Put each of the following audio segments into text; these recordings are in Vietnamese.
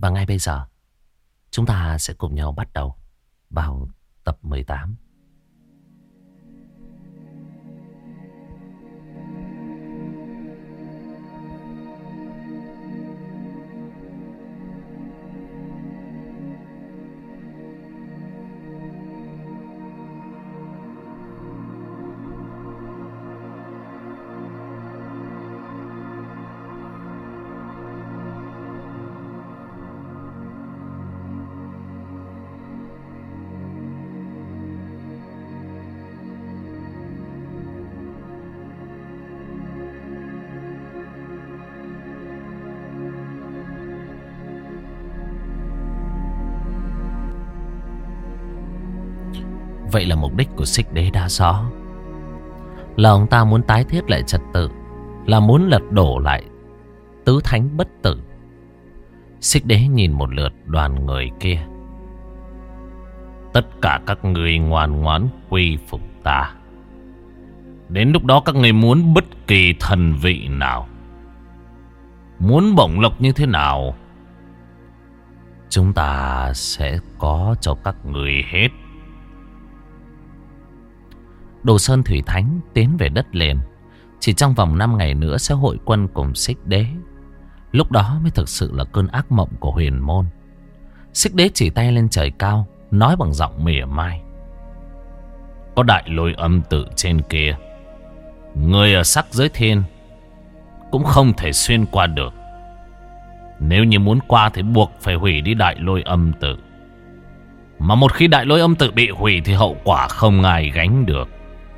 Và ngay bây giờ chúng ta sẽ cùng nhau bắt đầu vào tập 18. Vậy là mục đích của Xích Đế đã rõ, là ông ta muốn tái thiết lại trật tự, là muốn lật đổ lại tứ thánh bất tử. Xích Đế nhìn một lượt đoàn người kia. Tất cả các người ngoan ngoãn quy phục ta. Đến lúc đó các người muốn bất kỳ thần vị nào, muốn bổng lộc như thế nào, chúng ta sẽ có cho các người hết. Đồ Sơn Thủy Thánh tiến về đất liền. Chỉ trong vòng 5 ngày nữa sẽ hội quân cùng Xích Đế. Lúc đó mới thực sự là cơn ác mộng của huyền môn. Xích Đế chỉ tay lên trời cao, nói bằng giọng mỉa mai. Có đại lôi âm tự trên kia, người ở sắc giới thiên cũng không thể xuyên qua được. Nếu như muốn qua thì buộc phải hủy đi đại lôi âm tự. Mà một khi đại lôi âm tự bị hủy thì hậu quả không ai gánh được.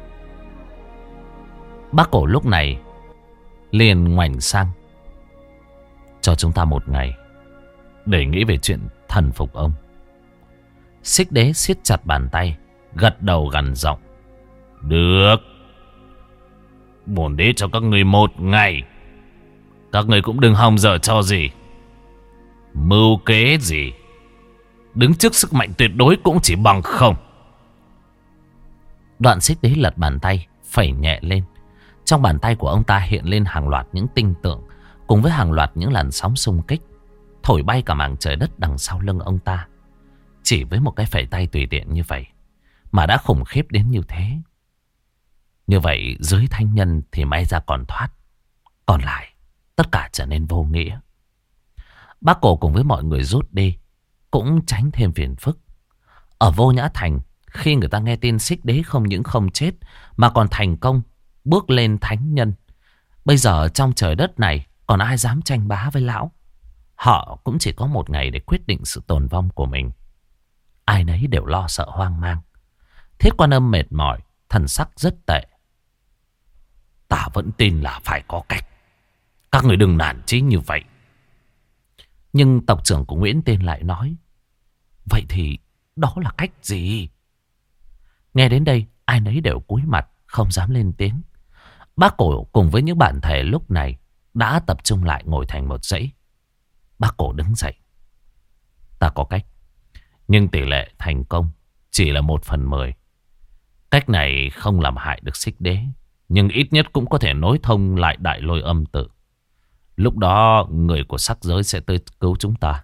Bác Cổ lúc này liền ngoảnh sang. Cho chúng ta 1 ngày để nghĩ về chuyện thần phục ông. Xích Đế siết chặt bàn tay, gật đầu gằn giọng. Được. Bổn đế cho các người 1 ngày. Các người cũng đừng hòng dở cho gì, mưu kế gì, đứng trước sức mạnh tuyệt đối cũng chỉ bằng không. Đoạn Xích Đế lật bàn tay, phẩy nhẹ lên. Trong bàn tay của ông ta hiện lên hàng loạt những tinh tượng, cùng với hàng loạt những làn sóng xung kích, thổi bay cả mảng trời đất đằng sau lưng ông ta. Chỉ với một cái phẩy tay tùy tiện như vậy mà đã khủng khiếp đến như thế. Như vậy dưới thánh nhân thì may ra còn thoát, còn lại tất cả trở nên vô nghĩa. Bác Cổ cùng với mọi người rút đi, cũng tránh thêm phiền phức. Ở Vô Nhã Thành, khi người ta nghe tin Xích Đế không những không chết mà còn thành công bước lên thánh nhân, bây giờ trong trời đất này còn ai dám tranh bá với lão. Họ cũng chỉ có 1 ngày để quyết định sự tồn vong của mình. Ai nấy đều lo sợ hoang mang. Thiết Quan Âm mệt mỏi, thần sắc rất tệ. Ta vẫn tin là phải có cách. Các người đừng nản chí như vậy. Nhưng tộc trưởng của Nguyễn Tiên lại nói. Vậy thì đó là cách gì? Nghe đến đây, ai nấy đều cúi mặt, không dám lên tiếng. Bác Cổ cùng với những bản thể lúc này đã tập trung lại ngồi thành một dãy. Bác Cổ đứng dậy. Ta có cách, nhưng tỷ lệ thành công chỉ là 1/10. Cách này không làm hại được Xích Đế, nhưng ít nhất cũng có thể nối thông lại đại lôi âm tự. Lúc đó người của sắc giới sẽ tới cứu chúng ta.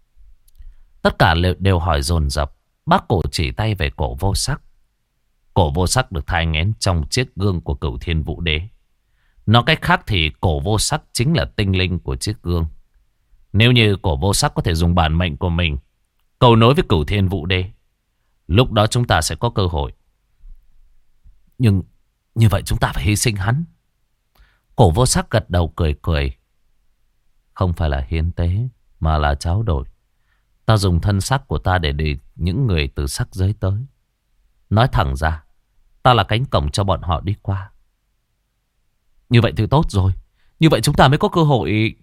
Tất cả đều hỏi dồn dập. Bác Cổ chỉ tay về Cổ Vô Sắc. Cổ Vô Sắc được thai nghén trong chiếc gương của Cửu Thiên Vũ Đế. Nói cách khác thì Cổ Vô Sắc chính là tinh linh của chiếc gương. Nếu như Cổ Vô Sắc có thể dùng bản mệnh của mình cầu nối với Cửu Thiên Vũ Đế, lúc đó chúng ta sẽ có cơ hội. Nhưng như vậy chúng ta phải hy sinh hắn. Cổ Vô Sắc gật đầu cười cười. Không phải là hiến tế, mà là tráo đổi. Ta dùng thân xác của ta để những người từ sắc giới tới. Nói thẳng ra, ta là cánh cổng cho bọn họ đi qua. Như vậy thì tốt rồi. Như vậy chúng ta mới có cơ hội.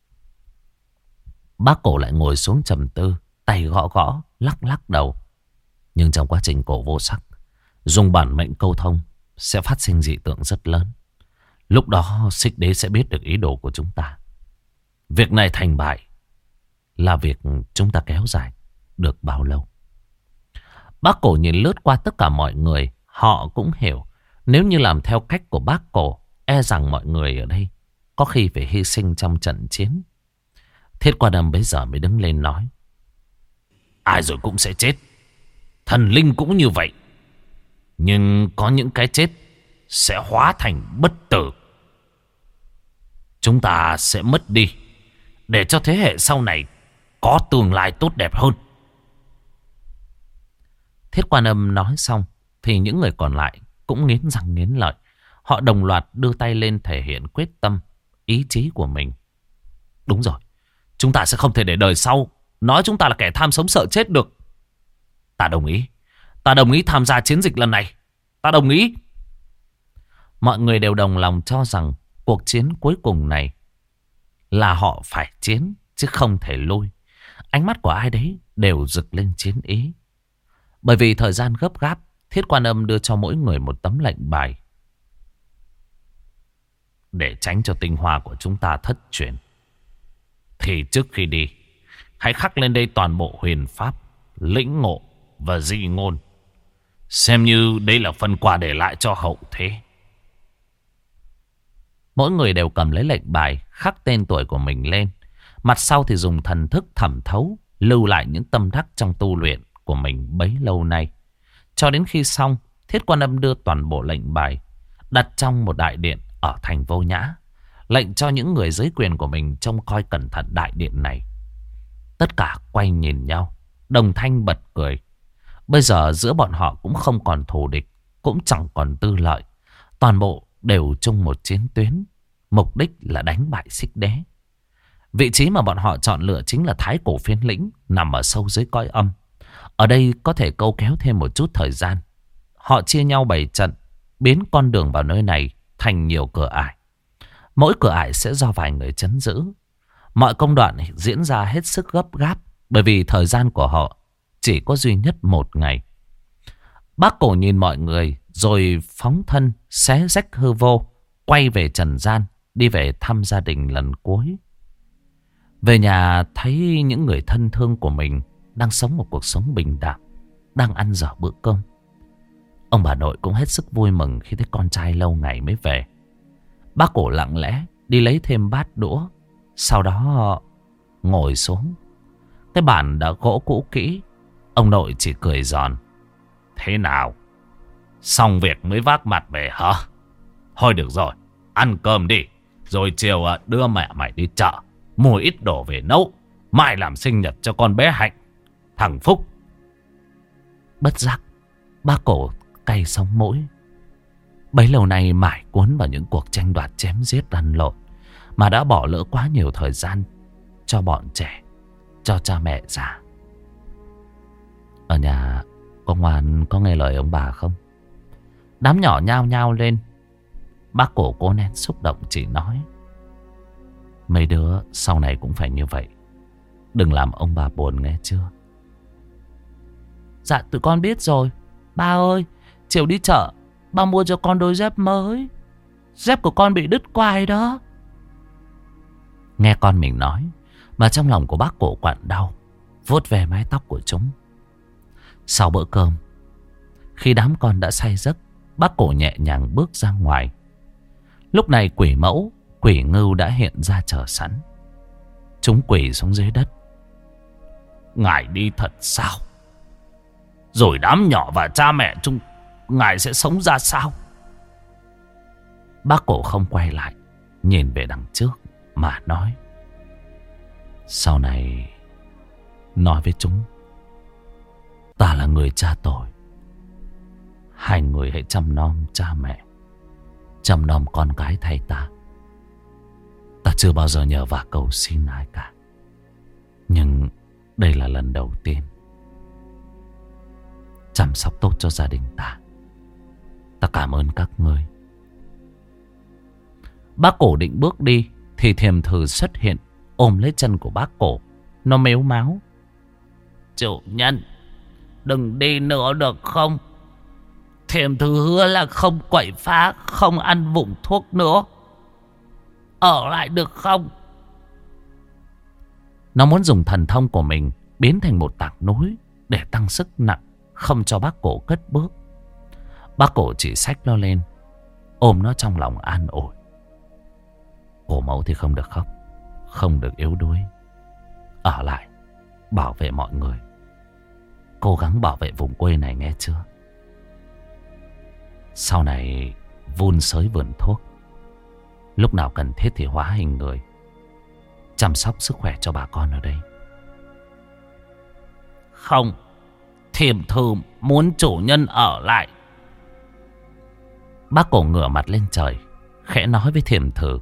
Bác Cổ lại ngồi xuống trầm tư, tay gõ gõ, lắc lắc đầu. Nhưng trong quá trình Cổ Vô Sắc dùng bản mệnh câu thông sẽ phát sinh dị tượng rất lớn. Lúc đó Xích Đế sẽ biết được ý đồ của chúng ta. Việc này thành bại là việc chúng ta kéo dài được bao lâu. Bác Cổ nhìn lướt qua tất cả mọi người. Họ cũng hiểu, nếu như làm theo cách của bác Cổ, e rằng mọi người ở đây có khi phải hy sinh trong trận chiến. Thiết Quan Âm bấy giờ mới đứng lên nói. Ai rồi cũng sẽ chết. Thần linh cũng như vậy. Nhưng có những cái chết sẽ hóa thành bất tử. Chúng ta sẽ mất đi để cho thế hệ sau này có tương lai tốt đẹp hơn. Thiết Quan Âm nói xong thì những người còn lại cũng nghiến răng nghiến lợi. Họ đồng loạt đưa tay lên thể hiện quyết tâm, ý chí của mình. Đúng rồi, chúng ta sẽ không thể để đời sau nói chúng ta là kẻ tham sống sợ chết được. Ta đồng ý. Ta đồng ý tham gia chiến dịch lần này. Ta đồng ý. Mọi người đều đồng lòng cho rằng cuộc chiến cuối cùng này là họ phải chiến chứ không thể lui. Ánh mắt của ai đấy đều rực lên chiến ý. Bởi vì thời gian gấp gáp, Thiết Quan Âm đưa cho mỗi người một tấm lệnh bài. Để tránh cho tinh hoa của chúng ta thất truyền, thì trước khi đi, hãy khắc lên đây toàn bộ huyền pháp, lĩnh ngộ và di ngôn. Xem như đây là phần quà để lại cho hậu thế. Mỗi người đều cầm lấy lệnh bài, khắc tên tuổi của mình lên. Mặt sau thì dùng thần thức thẩm thấu, lưu lại những tâm đắc trong tu luyện của mình bấy lâu nay. Cho đến khi xong, Thiết Quan Âm đưa toàn bộ lệnh bài đặt trong một đại điện ở thành Vô Nhã, lệnh cho những người dưới quyền của mình trông coi cẩn thận đại điện này. Tất cả quay nhìn nhau, đồng thanh bật cười. Bây giờ giữa bọn họ cũng không còn thù địch, cũng chẳng còn tư lợi. Toàn bộ đều chung một chiến tuyến, mục đích là đánh bại Xích Đế. Vị trí mà bọn họ chọn lựa chính là Thái Cổ Phiến Lĩnh, nằm ở sâu dưới cõi âm. Ở đây có thể câu kéo thêm một chút thời gian. Họ chia nhau bày trận, biến con đường vào nơi này thành nhiều cửa ải. Mỗi cửa ải sẽ do vài người trấn giữ. Mọi công đoạn diễn ra hết sức gấp gáp, bởi vì thời gian của họ chỉ có duy nhất một ngày. Bác Cổ nhìn mọi người rồi phóng thân xé rách hư vô, quay về trần gian, đi về thăm gia đình lần cuối. Về nhà thấy những người thân thương của mình đang sống một cuộc sống bình đẳng, đang ăn dở bữa cơm. Ông bà nội cũng hết sức vui mừng khi thấy con trai lâu ngày mới về. Bác Cổ lặng lẽ đi lấy thêm bát đũa, sau đó ngồi xuống. Cái bàn đã gỗ cũ kỹ. Ông nội chỉ cười giòn. Thế nào? Xong việc mới vác mặt về hả? Thôi được rồi, ăn cơm đi. Rồi chiều đưa mẹ mày đi chợ, mua ít đồ về nấu. Mai làm sinh nhật cho con bé Hạnh, thằng Phúc. Bất giác, bác Cổ cay sống mũi. Bấy lâu nay mải cuốn vào những cuộc tranh đoạt chém giết lăn lộn, mà đã bỏ lỡ quá nhiều thời gian cho bọn trẻ, cho cha mẹ già. Ở nhà có ngoan, có nghe lời ông bà không? Đám nhỏ nhao nhao lên. Bác Cổ cố nén xúc động chỉ nói: mấy đứa sau này cũng phải như vậy, đừng làm ông bà buồn nghe chưa? Dạ tụi con biết rồi. Ba ơi, chiều đi chợ ba mua cho con đôi dép mới. Dép của con bị đứt quai đó. Nghe con mình nói mà trong lòng của bác Cổ quặn đau, vuốt về mái tóc của chúng. Sau bữa cơm, khi đám con đã say giấc, bác Cổ nhẹ nhàng bước ra ngoài. Lúc này quỷ mẫu, quỷ ngưu đã hiện ra chờ sẵn. Chúng quỳ xuống dưới đất. Ngài đi thật sao? Rồi đám nhỏ và cha mẹ chúng ngài sẽ sống ra sao? Bác Cổ không quay lại, nhìn về đằng trước mà nói: sau này nói với chúng, ta là người cha tội. Hai người hãy chăm nom cha mẹ, chăm nom con cái thay ta. Ta chưa bao giờ nhờ vả cầu xin ai cả, nhưng đây là lần đầu tiên. Chăm sóc tốt cho gia đình ta. Ta cảm ơn các ngươi. Bác Cổ định bước đi thì Thiềm Thử xuất hiện, ôm lấy chân của bác Cổ. Nó mếu máo: chủ nhân, đừng đi nữa được không? Thiềm Thử hứa là không quậy phá, không ăn vụng thuốc nữa. Ở lại được không? Nó muốn dùng thần thông của mình biến thành một tảng núi để tăng sức nặng, không cho bác Cổ cất bước. Bác Cổ chỉ xách nó lên, ôm nó trong lòng an ủi: cổ mẫu thì không được khóc, không được yếu đuối. ở lại bảo vệ mọi người. Cố gắng bảo vệ vùng quê này nghe chưa? Sau này vun sới vườn thuốc, lúc nào cần thiết thì hóa hình người, chăm sóc sức khỏe cho bà con ở đây. Không, Thiểm Thư muốn chủ nhân ở lại. Bác Cổ ngửa mặt lên trời, khẽ nói với Thiểm Thư.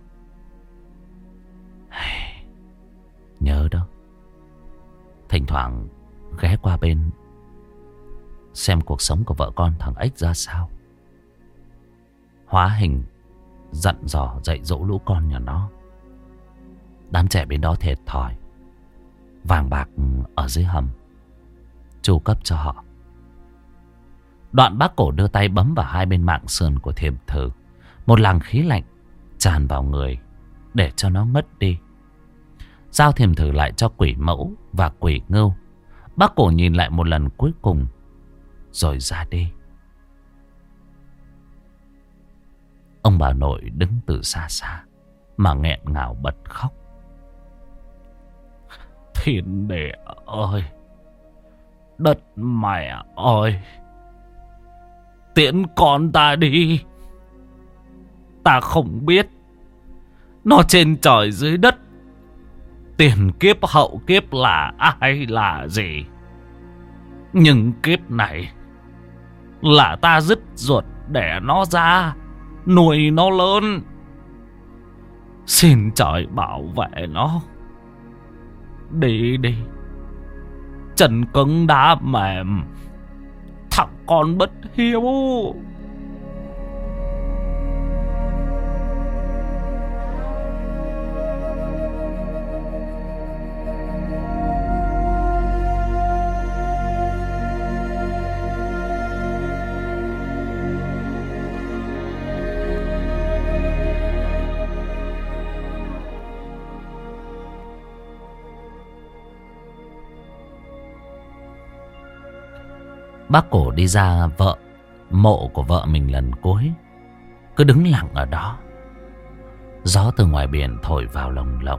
Nhớ đó, thỉnh thoảng ghé qua bên xem cuộc sống của vợ con thằng Ếch ra sao. Hóa hình, dặn dò dạy dỗ lũ con nhà nó. Đám trẻ bên đó thiệt thòi, vàng bạc ở dưới hầm, chu cấp cho họ. Đoạn Bác Cổ đưa tay bấm vào hai bên mạng sườn của Thiểm Thư. Một làn khí lạnh tràn vào người để cho nó ngất đi. Giao Thiểm Thư lại cho Quỷ Mẫu và Quỷ Ngưu. Bác Cổ nhìn lại một lần cuối cùng rồi ra đi. Ông bà nội đứng từ xa xa mà nghẹn ngào bật khóc. Thiên địa ơi, đất mẹ ơi, tiễn con ta đi. Ta không biết nó trên trời dưới đất, tiền kiếp hậu kiếp là ai là gì, nhưng kiếp này là ta dứt ruột đẻ nó ra, nuôi nó lớn. Xin trời bảo vệ nó. Đi đi, chân cứng đá mềm, thằng con bất hiếu. Bác Cổ đi ra mộ của vợ mình lần cuối, cứ đứng lặng ở đó. Gió từ ngoài biển thổi vào lồng lộng,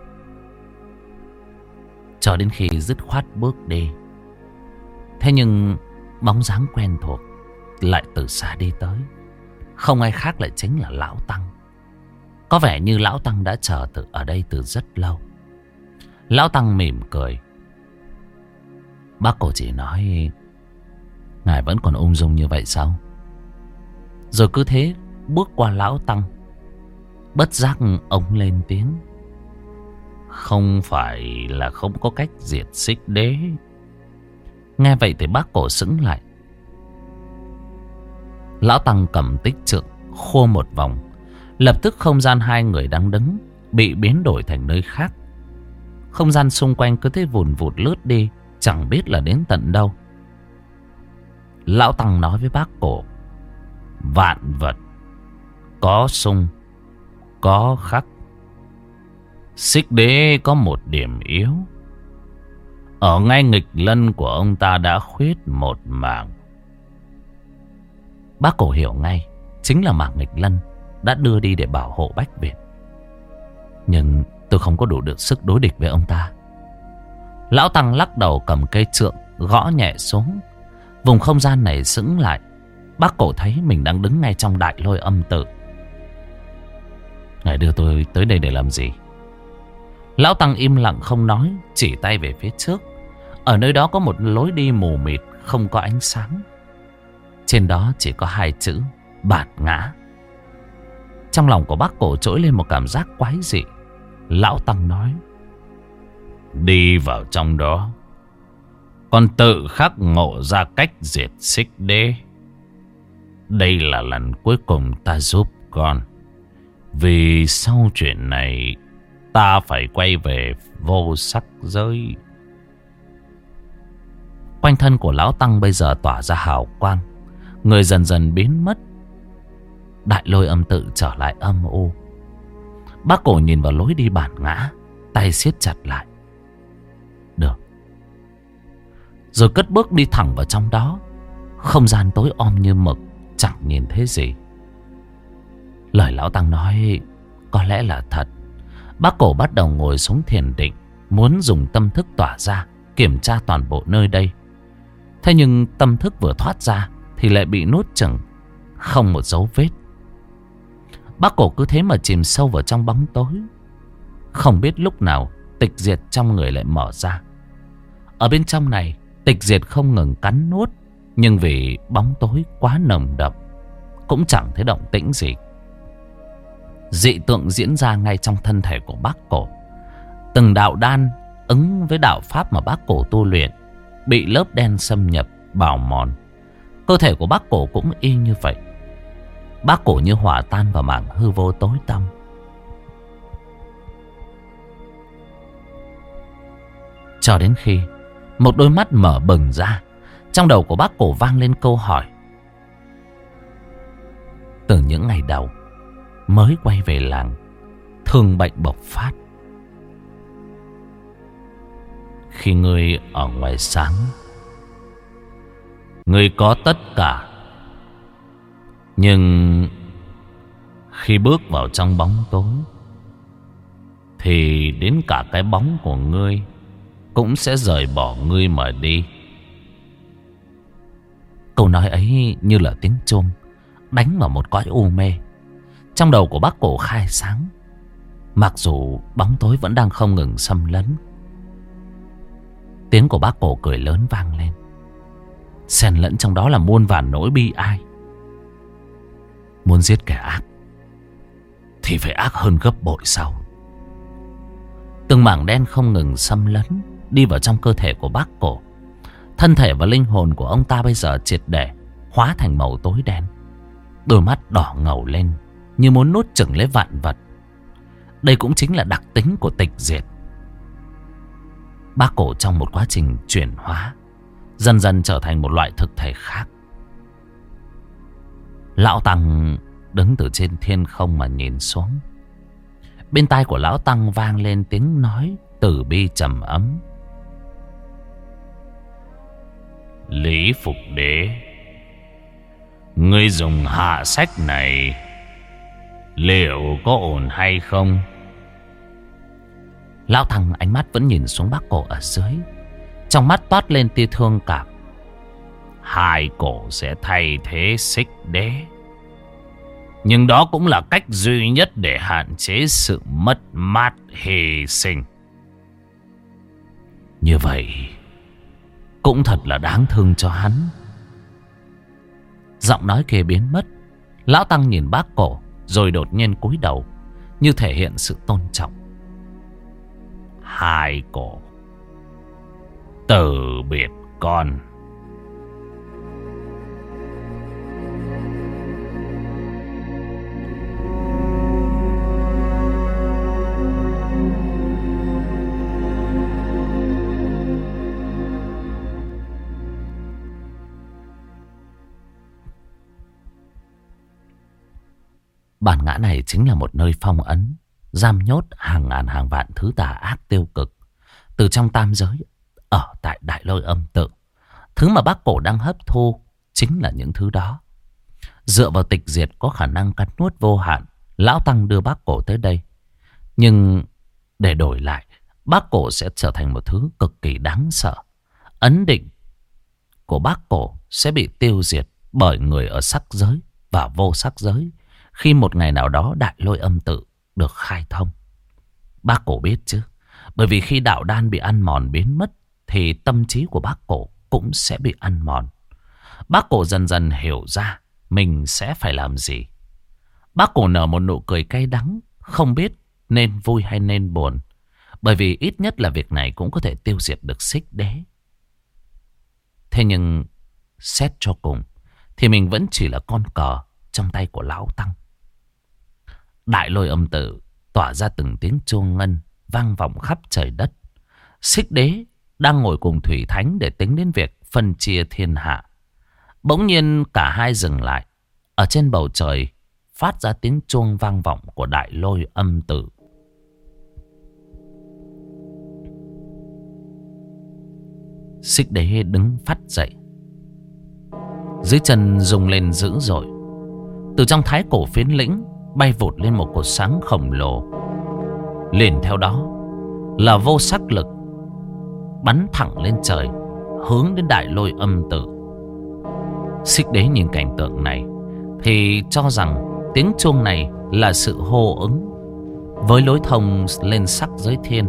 cho đến khi dứt khoát bước đi. Thế nhưng bóng dáng quen thuộc lại từ xa đi tới. Không ai khác lại chính là Lão Tăng. Có vẻ như Lão Tăng đã chờ ở đây từ rất lâu. Lão Tăng mỉm cười. Bác Cổ chỉ nói: ngài vẫn còn ung dung như vậy sao? Rồi cứ thế bước qua Lão Tăng. Bất giác ông lên tiếng: không phải là không có cách diệt Xích Đế. Nghe vậy thì Bác Cổ sững lại. Lão Tăng cầm tích trượng khua một vòng, lập tức không gian hai người đang đứng bị biến đổi thành nơi khác. Không gian xung quanh cứ thế vùn vụt lướt đi, chẳng biết là đến tận đâu. Lão Tăng nói với Bác Cổ: vạn vật có xung có khắc. Xích Đế có một điểm yếu. Ở ngay nghịch lân của ông ta đã khuyết một mảng. Bác Cổ hiểu ngay, chính là mảng nghịch lân đã đưa đi để bảo hộ Bách Việt. Nhưng tôi không có đủ được sức đối địch với ông ta. Lão Tăng lắc đầu, cầm cây trượng gõ nhẹ xuống. Vùng không gian này sững lại. Bác Cổ thấy mình đang đứng ngay trong đại lôi âm tự. Ngài đưa tôi tới đây để làm gì? Lão Tăng im lặng không nói, chỉ tay về phía trước. Ở nơi đó có một lối đi mù mịt, không có ánh sáng. Trên đó chỉ có hai chữ: Bản Ngã. Trong lòng của Bác Cổ trỗi lên một cảm giác quái dị. Lão Tăng nói: đi vào trong đó, con tự khắc ngộ ra cách diệt Xích Đế. Đây là lần cuối cùng ta giúp con. Vì sau chuyện này ta phải quay về vô sắc giới. Quanh thân của Lão Tăng bây giờ tỏa ra hào quang, người dần dần biến mất. Đại lôi âm tự trở lại âm u. Bác Cổ nhìn vào lối đi bản ngã, tay siết chặt lại. Được. Rồi cất bước đi thẳng vào trong đó. Không gian tối om như mực, chẳng nhìn thấy gì. Lời Lão Tăng nói có lẽ là thật. Bác Cổ bắt đầu ngồi xuống thiền định, muốn dùng tâm thức tỏa ra kiểm tra toàn bộ nơi đây. Thế nhưng tâm thức vừa thoát ra thì lại bị nuốt chửng, không một dấu vết. Bác Cổ cứ thế mà chìm sâu vào trong bóng tối. Không biết lúc nào tịch diệt trong người lại mở ra. Ở bên trong này, tịch diệt không ngừng cắn nuốt, nhưng vì bóng tối quá nồng đậm, cũng chẳng thấy động tĩnh gì. Dị tượng diễn ra ngay trong thân thể của bác Cổ. Từng đạo đan ứng với đạo pháp mà bác Cổ tu luyện bị lớp đen xâm nhập, bào mòn. Cơ thể của bác Cổ cũng y như vậy. Bác Cổ như hòa tan vào mảng hư vô tối tăm. Cho đến khi một đôi mắt mở bừng ra, trong đầu của bác Cổ vang lên câu hỏi. Từ những ngày đầu mới quay về làng, thương bệnh bộc phát. Khi ngươi ở ngoài sáng, ngươi có tất cả. Nhưng khi bước vào trong bóng tối, thì đến cả cái bóng của ngươi cũng sẽ rời bỏ ngươi mà đi. Câu nói ấy như là tiếng chuông đánh vào một cõi u mê. Trong đầu của bác Cổ khai sáng, mặc dù bóng tối vẫn đang không ngừng xâm lấn. Tiếng của bác Cổ cười lớn vang lên, xen lẫn trong đó là muôn vàn nỗi bi ai. Muốn giết kẻ ác thì phải ác hơn gấp bội sau. Từng mảng đen không ngừng xâm lấn đi vào trong cơ thể của bác Cổ. Thân thể và linh hồn của ông ta bây giờ triệt để hóa thành màu tối đen. Đôi mắt đỏ ngầu lên như muốn nuốt chửng lấy vạn vật. Đây cũng chính là đặc tính của tịch diệt. Bác Cổ trong một quá trình chuyển hóa dần dần trở thành một loại thực thể khác. Lão Tăng đứng từ trên thiên không mà nhìn xuống. Bên tai của Lão Tăng vang lên tiếng nói từ bi trầm ấm. Lý Phục Đế, ngươi dùng hạ sách này liệu có ổn hay không? Lão Tăng ánh mắt vẫn nhìn xuống bác Cổ ở dưới, trong mắt toát lên tia thương cảm. Hai cổ sẽ thay thế Xích Đế, nhưng đó cũng là cách duy nhất để hạn chế sự mất mát hy sinh. Như vậy cũng thật là đáng thương cho hắn. Giọng nói kia biến mất. Lão Tăng nhìn bác Cổ rồi đột nhiên cúi đầu, như thể hiện sự tôn trọng. Hai cổ từ biệt con. Bản ngã này chính là một nơi phong ấn, giam nhốt hàng ngàn hàng vạn thứ tà ác tiêu cực từ trong tam giới ở tại Đại Lôi Âm Tự. Thứ mà bác Cổ đang hấp thu chính là những thứ đó. Dựa vào tịch diệt có khả năng cắn nuốt vô hạn, Lão Tăng đưa bác Cổ tới đây. Nhưng để đổi lại, bác Cổ sẽ trở thành một thứ cực kỳ đáng sợ. Ấn định của bác Cổ sẽ bị tiêu diệt bởi người ở sắc giới và vô sắc giới khi một ngày nào đó Đại Lôi Âm Tự được khai thông. Bác Cổ biết chứ, bởi vì khi đạo đan bị ăn mòn biến mất thì tâm trí của bác Cổ cũng sẽ bị ăn mòn. Bác Cổ dần dần hiểu ra mình sẽ phải làm gì. Bác Cổ nở một nụ cười cay đắng, không biết nên vui hay nên buồn, bởi vì ít nhất là việc này cũng có thể tiêu diệt được Xích Đế. Thế nhưng xét cho cùng thì mình vẫn chỉ là con cờ trong tay của Lão Tăng. Đại Lôi Âm Tự tỏa ra từng tiếng chuông ngân vang vọng khắp trời đất. Xích Đế đang ngồi cùng Thủy Thánh để tính đến việc phân chia thiên hạ. Bỗng nhiên cả hai dừng lại. Ở trên bầu trời phát ra tiếng chuông vang vọng của Đại Lôi Âm Tự. Xích Đế đứng phắt dậy, dưới chân rung lên dữ dội. Từ trong thái cổ phiến lĩnh bay vụt lên một cột sáng khổng lồ. Liền theo đó là vô sắc lực bắn thẳng lên trời, hướng đến đại lôi âm tự. Xích Đế nhìn cảnh tượng này thì cho rằng tiếng chuông này là sự hô ứng với lối thông lên sắc giới thiên.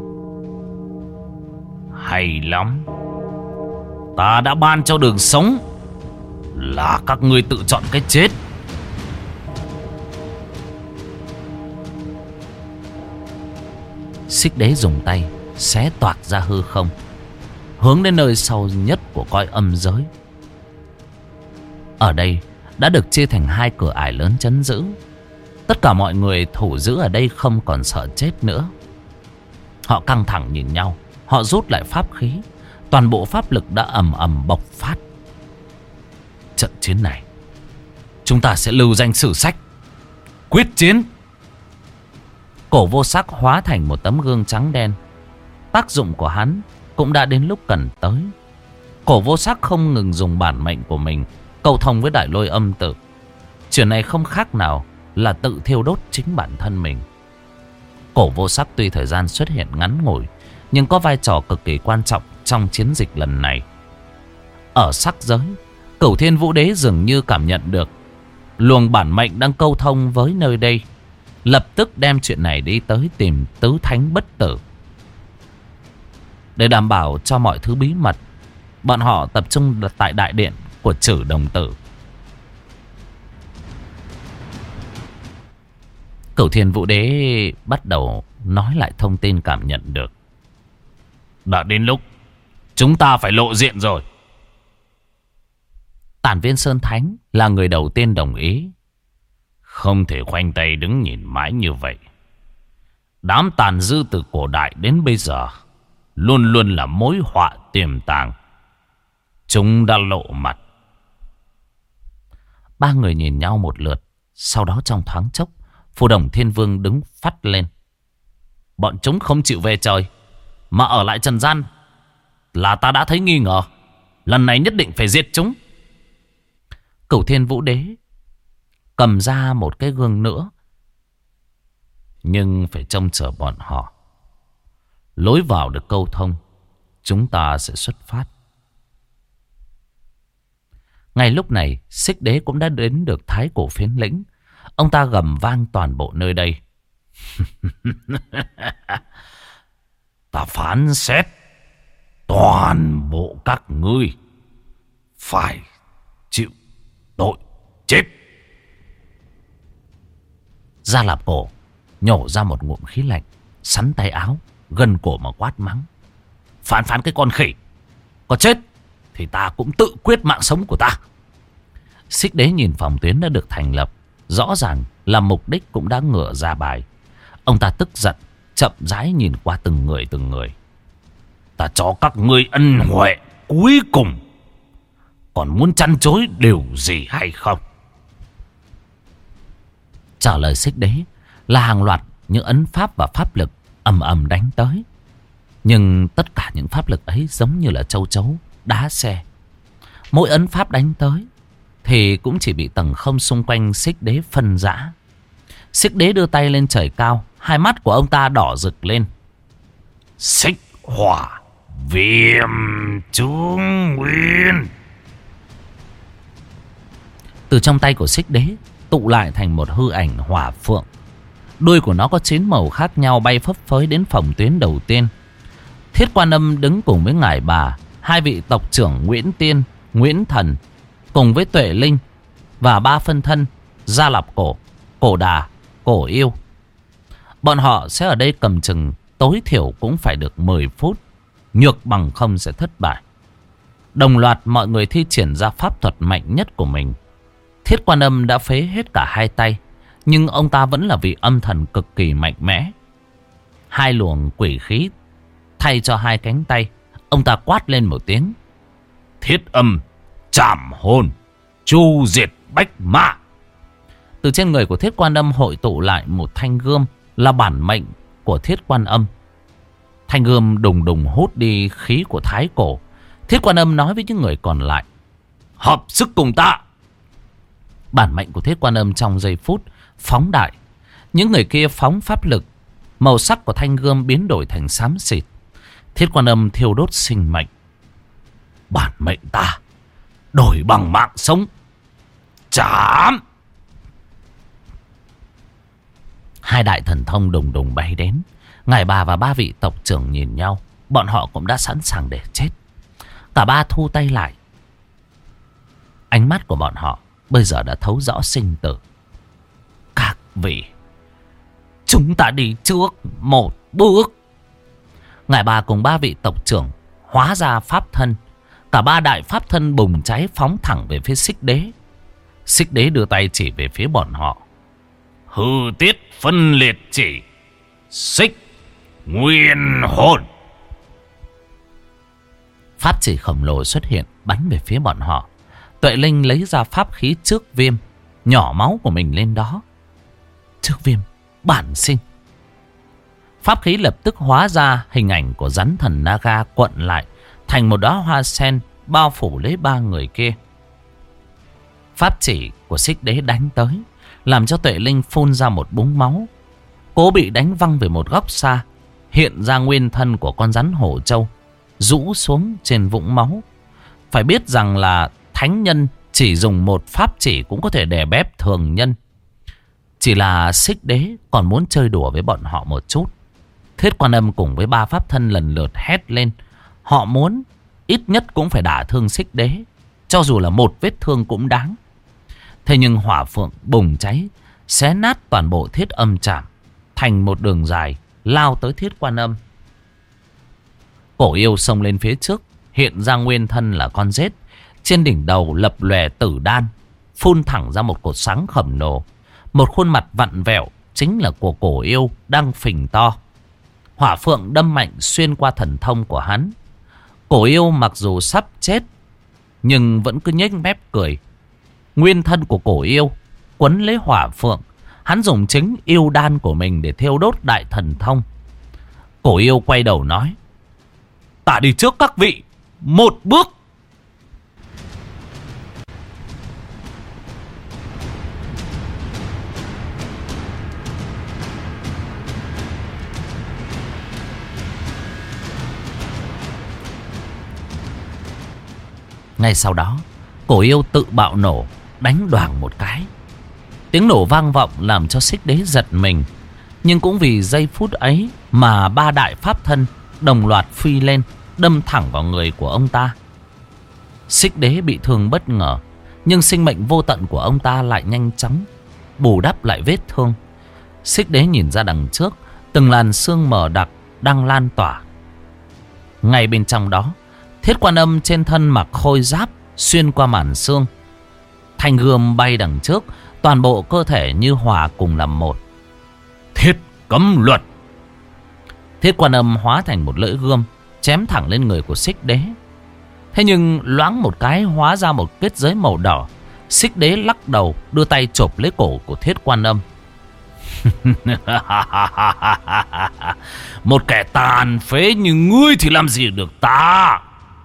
Hay lắm, ta đã ban cho đường sống, là các ngươi tự chọn cái chết. Xích Đế dùng tay xé toạc ra hư không, hướng đến nơi sâu nhất của cõi âm giới. Ở đây đã được chia thành hai cửa ải lớn trấn giữ. Tất cả mọi người thủ giữ ở đây không còn sợ chết nữa. Họ căng thẳng nhìn nhau, họ rút lại pháp khí. Toàn bộ pháp lực đã ầm ầm bộc phát. Trận chiến này chúng ta sẽ lưu danh sử sách. Quyết chiến. Cổ vô sắc hóa thành một tấm gương trắng đen. Tác dụng của hắn cũng đã đến lúc cần tới. Cổ vô sắc không ngừng dùng bản mệnh của mình cầu thông với đại lôi âm tự. Chuyện này không khác nào là tự thiêu đốt chính bản thân mình. Cổ vô sắc tuy thời gian xuất hiện ngắn ngủi, nhưng có vai trò cực kỳ quan trọng trong chiến dịch lần này. Ở sắc giới, Cửu Thiên Vũ Đế dường như cảm nhận được luồng bản mệnh đang câu thông với nơi đây, lập tức đem chuyện này đi tới tìm Tứ Thánh Bất Tử. Để đảm bảo cho mọi thứ bí mật, bọn họ tập trung tại đại điện của Trử Đồng Tử. Cửu Thiên Vũ Đế bắt đầu nói lại thông tin cảm nhận được. Đã đến lúc chúng ta phải lộ diện rồi. Tản Viên Sơn Thánh là người đầu tiên đồng ý. Không thể khoanh tay đứng nhìn mãi như vậy. Đám tàn dư từ cổ đại đến bây giờ luôn luôn là mối họa tiềm tàng. Chúng đã lộ mặt. Ba người nhìn nhau một lượt. Sau đó trong thoáng chốc, Phù Đồng Thiên Vương đứng phắt lên. Bọn chúng không chịu về trời mà ở lại trần gian là ta đã thấy nghi ngờ. Lần này nhất định phải giết chúng. Cửu Thiên Vũ Đế cầm ra một cái gương nữa, nhưng phải trông chờ bọn họ. Lối vào được câu thông, chúng ta sẽ xuất phát. Ngay lúc này, Xích Đế cũng đã đến được Thái Cổ Phiến Lĩnh. Ông ta gầm vang toàn bộ nơi đây. Ta phán xét toàn bộ các ngươi phải chịu tội chết. Gia Lạp Cổ nhổ ra một ngụm khí lạnh, sắn tay áo, gần cổ mà quát mắng. Phán cái con khỉ, có chết thì ta cũng tự quyết mạng sống của ta. Xích Đế nhìn phòng tuyến đã được thành lập, rõ ràng là mục đích cũng đã ngửa ra bài. Ông ta tức giận, chậm rãi nhìn qua từng người. Ta cho các ngươi ân huệ cuối cùng, còn muốn chăn chối điều gì hay không? Trả lời Xích Đế là hàng loạt những ấn pháp và pháp lực ầm ầm đánh tới. Nhưng tất cả những pháp lực ấy giống như là châu chấu, đá xe. Mỗi ấn pháp đánh tới thì cũng chỉ bị tầng không xung quanh Xích Đế phân rã. Xích Đế đưa tay lên trời cao, hai mắt của ông ta đỏ rực lên. Xích hỏa viêm trung nguyên. Từ trong tay của Xích Đế tụ lại thành một hư ảnh hỏa phượng. Đuôi của nó có 9 màu khác nhau bay phấp phới đến phòng tuyến đầu tiên. Thiết Quan Âm đứng cùng với ngài bà, hai vị tộc trưởng Nguyễn Tiên, Nguyễn Thần, cùng với Tuệ Linh và ba phân thân Gia Lạp Cổ, Cổ Đà, Cổ Yêu. Bọn họ sẽ ở đây cầm chừng tối thiểu cũng phải được 10 phút. Nhược bằng không sẽ thất bại. Đồng loạt mọi người thi triển ra pháp thuật mạnh nhất của mình. Thiết Quan Âm đã phế hết cả hai tay, nhưng ông ta vẫn là vị âm thần cực kỳ mạnh mẽ. Hai luồng quỷ khí thay cho hai cánh tay. Ông ta quát lên một tiếng. Thiết Âm trảm hồn, chu diệt bách mã. Từ trên người của Thiết Quan Âm hội tụ lại một thanh gươm, là bản mệnh của Thiết Quan Âm. Thanh gươm đùng đùng hút đi khí của Thái Cổ. Thiết Quan Âm nói với những người còn lại. Hợp sức cùng ta. Bản mệnh của Thiết Quan Âm trong giây phút phóng đại. Những người kia phóng pháp lực Màu sắc của thanh gươm biến đổi thành xám xịt. Thiết Quan Âm thiêu đốt sinh mệnh. Bản mệnh ta đổi bằng mạng sống. Chạm! Hai đại thần thông đùng đùng bay đến. Ngài bà và ba vị tộc trưởng nhìn nhau. Bọn họ cũng đã sẵn sàng để chết. Cả ba thu tay lại. Ánh mắt của bọn họ bây giờ đã thấu rõ sinh tử. Các vị, chúng ta đi trước một bước. Ngài bà cùng ba vị tộc trưởng hóa ra pháp thân. Cả ba đại pháp thân bùng cháy phóng thẳng về phía Xích Đế. Xích Đế đưa tay chỉ về phía bọn họ. Hư tiết phân liệt chỉ. Xích nguyên hồn. Pháp chỉ khổng lồ xuất hiện bắn về phía bọn họ. Tuệ Linh lấy ra pháp khí trước viêm, nhỏ máu của mình lên đó. Trước viêm bản sinh. Pháp khí lập tức hóa ra hình ảnh của rắn thần Naga cuộn lại thành một đóa hoa sen bao phủ lấy ba người kia. Pháp chỉ của Xích Đế đánh tới, làm cho Tuệ Linh phun ra một búng máu. Cố bị đánh văng về một góc xa, hiện ra nguyên thân của con rắn hổ châu rũ xuống trên vũng máu. Phải biết rằng là thánh nhân chỉ dùng một pháp chỉ cũng có thể đè bép thường nhân. Chỉ là Xích Đế còn muốn chơi đùa với bọn họ một chút. Thiết Quan Âm cùng với ba pháp thân lần lượt hét lên. Họ muốn ít nhất cũng phải đả thương Xích Đế, cho dù là một vết thương cũng đáng. Thế nhưng hỏa phượng bùng cháy, xé nát toàn bộ Thiết Âm Trảm thành một đường dài lao tới Thiết Quan Âm. Cổ yêu xông lên phía trước, hiện ra nguyên thân là con rết. Trên đỉnh đầu lập lòe tử đan, phun thẳng ra một cột sáng khổng lồ. Một khuôn mặt vặn vẹo chính là của cổ yêu đang phình to. Hỏa phượng đâm mạnh xuyên qua thần thông của hắn. Cổ yêu mặc dù sắp chết nhưng vẫn cứ nhếch mép cười. Nguyên thân của cổ yêu quấn lấy hỏa phượng. Hắn dùng chính yêu đan của mình để thiêu đốt đại thần thông. Cổ yêu quay đầu nói: ta đi trước các vị một bước. Ngay sau đó, cổ yêu tự bạo nổ, đánh đoàng một cái. Tiếng nổ vang vọng làm cho Xích Đế giật mình. Nhưng cũng vì giây phút ấy mà ba đại pháp thân đồng loạt phi lên, đâm thẳng vào người của ông ta. Xích Đế bị thương bất ngờ, nhưng sinh mệnh vô tận của ông ta lại nhanh chóng bù đắp lại vết thương. Xích Đế nhìn ra đằng trước, từng làn sương mờ đặc đang lan tỏa. Ngay bên trong đó, Thiết Quan Âm trên thân mặc khôi giáp xuyên qua màn sương. Thanh gươm bay đằng trước, toàn bộ cơ thể như hòa cùng làm một. Thiết cấm luật. Thiết Quan Âm hóa thành một lưỡi gươm chém thẳng lên người của Xích Đế. Thế nhưng loáng một cái hóa ra một kết giới màu đỏ. Xích Đế lắc đầu đưa tay chộp lấy cổ của Thiết Quan Âm. Một kẻ tàn phế như ngươi thì làm gì được ta?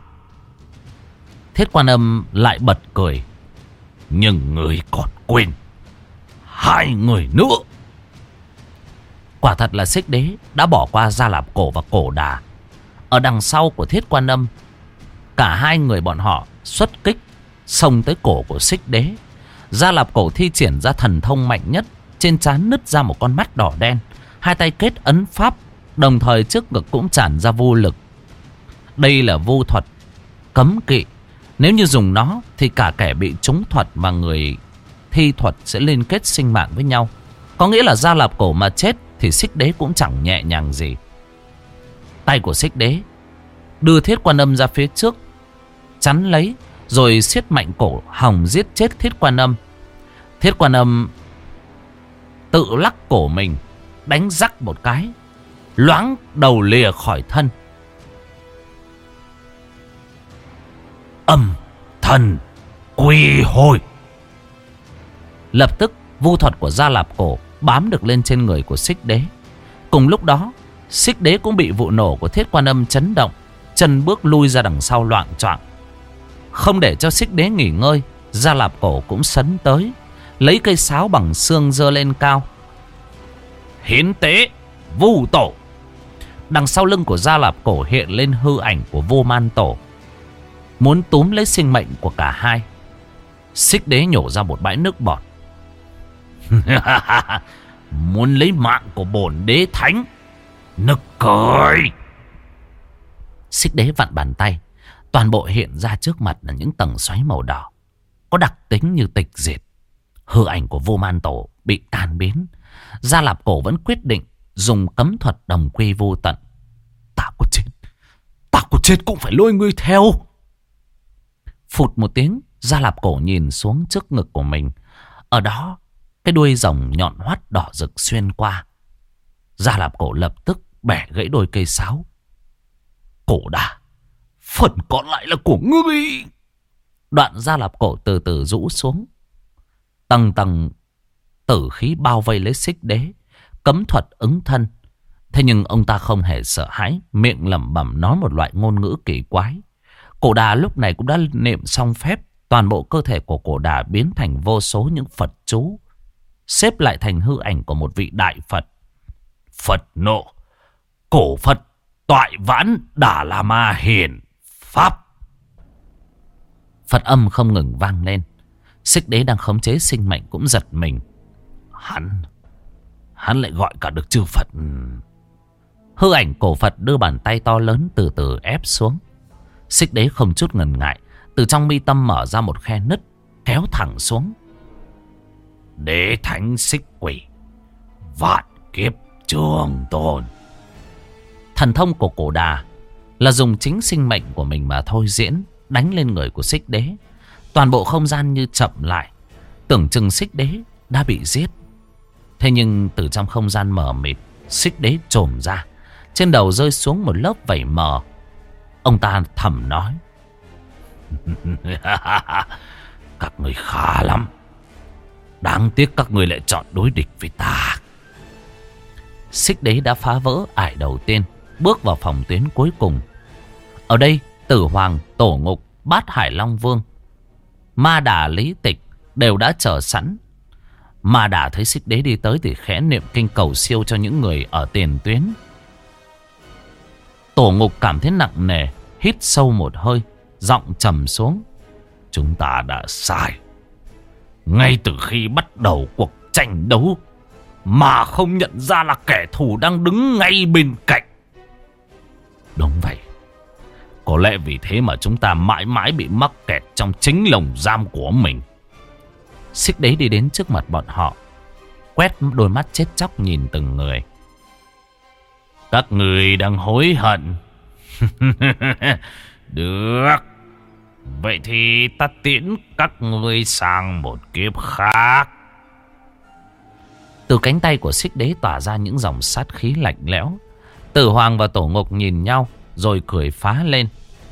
Thiết Quan Âm lại bật cười. Nhưng ngươi còn quên hai người nữa. Quả thật là Xích Đế đã bỏ qua Gia Lạp Cổ và Cổ Đà. Ở đằng sau của Thiết Quan Âm, cả hai người bọn họ xuất kích xông tới cổ của Xích Đế. Gia Lạp Cổ thi triển ra thần thông mạnh nhất, trên trán nứt ra một con mắt đỏ đen. Hai tay kết ấn pháp, đồng thời trước ngực cũng tràn ra vô lực. Đây là vô thuật cấm kỵ. Nếu như dùng nó thì cả kẻ bị trúng thuật và người thi thuật sẽ liên kết sinh mạng với nhau. Có nghĩa là Gia Lạp Cổ mà chết thì Xích Đế cũng chẳng nhẹ nhàng gì. Tay của Xích Đế đưa Thiết Quan Âm ra phía trước, chắn lấy, rồi siết mạnh cổ hòng giết chết Thiết Quan Âm. Thiết Quan Âm tự lắc cổ mình, đánh rắc một cái, loáng đầu lìa khỏi thân. Âm thần quy hồi. Lập tức vu thuật của Gia Lạp Cổ bám được lên trên người của Xích Đế. Cùng lúc đó, Xích Đế cũng bị vụ nổ của Thiết Quan Âm chấn động, chân bước lui ra đằng sau loạng choạng. Không để cho Xích Đế nghỉ ngơi, Gia Lạp Cổ cũng sấn tới, lấy cây sáo bằng xương giơ lên cao. Hiến tế Vu Tổ. Đằng sau lưng của Gia Lạp Cổ hiện lên hư ảnh của Vô Man Tổ, muốn túm lấy sinh mệnh của cả hai. Xích Đế nhổ ra một bãi nước bọt. Muốn lấy mạng của bổn đế thánh, nực cười. Xích Đế vặn bàn tay, toàn bộ hiện ra trước mặt là những tầng xoáy màu đỏ, có đặc tính như tịch diệt. Hư ảnh của Vô Man Tổ bị tan biến. Gia Lạp Cổ vẫn quyết định dùng cấm thuật đồng quy vô tận. Tao có chết cũng phải lôi ngươi theo. Phụt một tiếng, Gia Lạp Cổ nhìn xuống trước ngực của mình. Ở đó, cái đuôi rồng nhọn hoắt đỏ rực xuyên qua. Gia Lạp Cổ lập tức bẻ gãy đôi cây sáo. Cổ Đà, phần còn lại là của ngươi. Đoạn Gia Lạp Cổ từ từ rũ xuống. Tầng tầng tử khí bao vây lấy Xích Đế, cấm thuật ứng thân. Thế nhưng ông ta không hề sợ hãi, miệng lẩm bẩm nói một loại ngôn ngữ kỳ quái. Cổ Đà lúc này cũng đã niệm xong phép. Toàn bộ cơ thể của Cổ Đà biến thành vô số những Phật chú, xếp lại thành hư ảnh của một vị đại Phật. Phật nộ, cổ Phật toại vãn Đà La Ma hiển pháp. Phật âm không ngừng vang lên. Xích Đế đang khống chế sinh mệnh cũng giật mình. Hắn lại gọi cả được chư Phật. Hư ảnh cổ Phật đưa bàn tay to lớn từ từ ép xuống. Xích Đế không chút ngần ngại, từ trong mi tâm mở ra một khe nứt, kéo thẳng xuống. Đế thánh xích quỷ, vạn kiếp trường tồn. Thần thông của Cổ Đà là dùng chính sinh mệnh của mình mà thôi diễn, đánh lên người của Xích Đế. Toàn bộ không gian như chậm lại, tưởng chừng Xích Đế đã bị giết. Thế nhưng từ trong không gian mờ mịt, Xích Đế trồm ra, trên đầu rơi xuống một lớp vảy mờ. Ông ta thầm nói: các người khá lắm, đáng tiếc các người lại chọn đối địch với ta. Xích Đế đã phá vỡ ải đầu tiên, bước vào phòng tuyến cuối cùng. Ở đây Tử Hoàng, Tổ Ngục, Bát Hải Long Vương, Ma Đà, Lý Tịch đều đã chờ sẵn. Ma Đà thấy Xích Đế đi tới thì khẽ niệm kinh cầu siêu cho những người ở tiền tuyến. Tổ Ngục cảm thấy nặng nề, hít sâu một hơi, giọng trầm xuống: chúng ta đã sai. Ngay từ khi bắt đầu cuộc tranh đấu mà không nhận ra là kẻ thù đang đứng ngay bên cạnh. Đúng vậy. Có lẽ vì thế mà chúng ta mãi mãi bị mắc kẹt trong chính lồng giam của mình. Xích Đế đi đến trước mặt bọn họ, quét đôi mắt chết chóc nhìn từng người. Các người đang hối hận. Được. Vậy thì ta tiễn các ngươi sang một kiếp khác. Từ cánh tay của Xích Đế tỏa ra những dòng sát khí lạnh lẽo. Tử Hoàng và Tổ Ngục nhìn nhau rồi cười phá lên.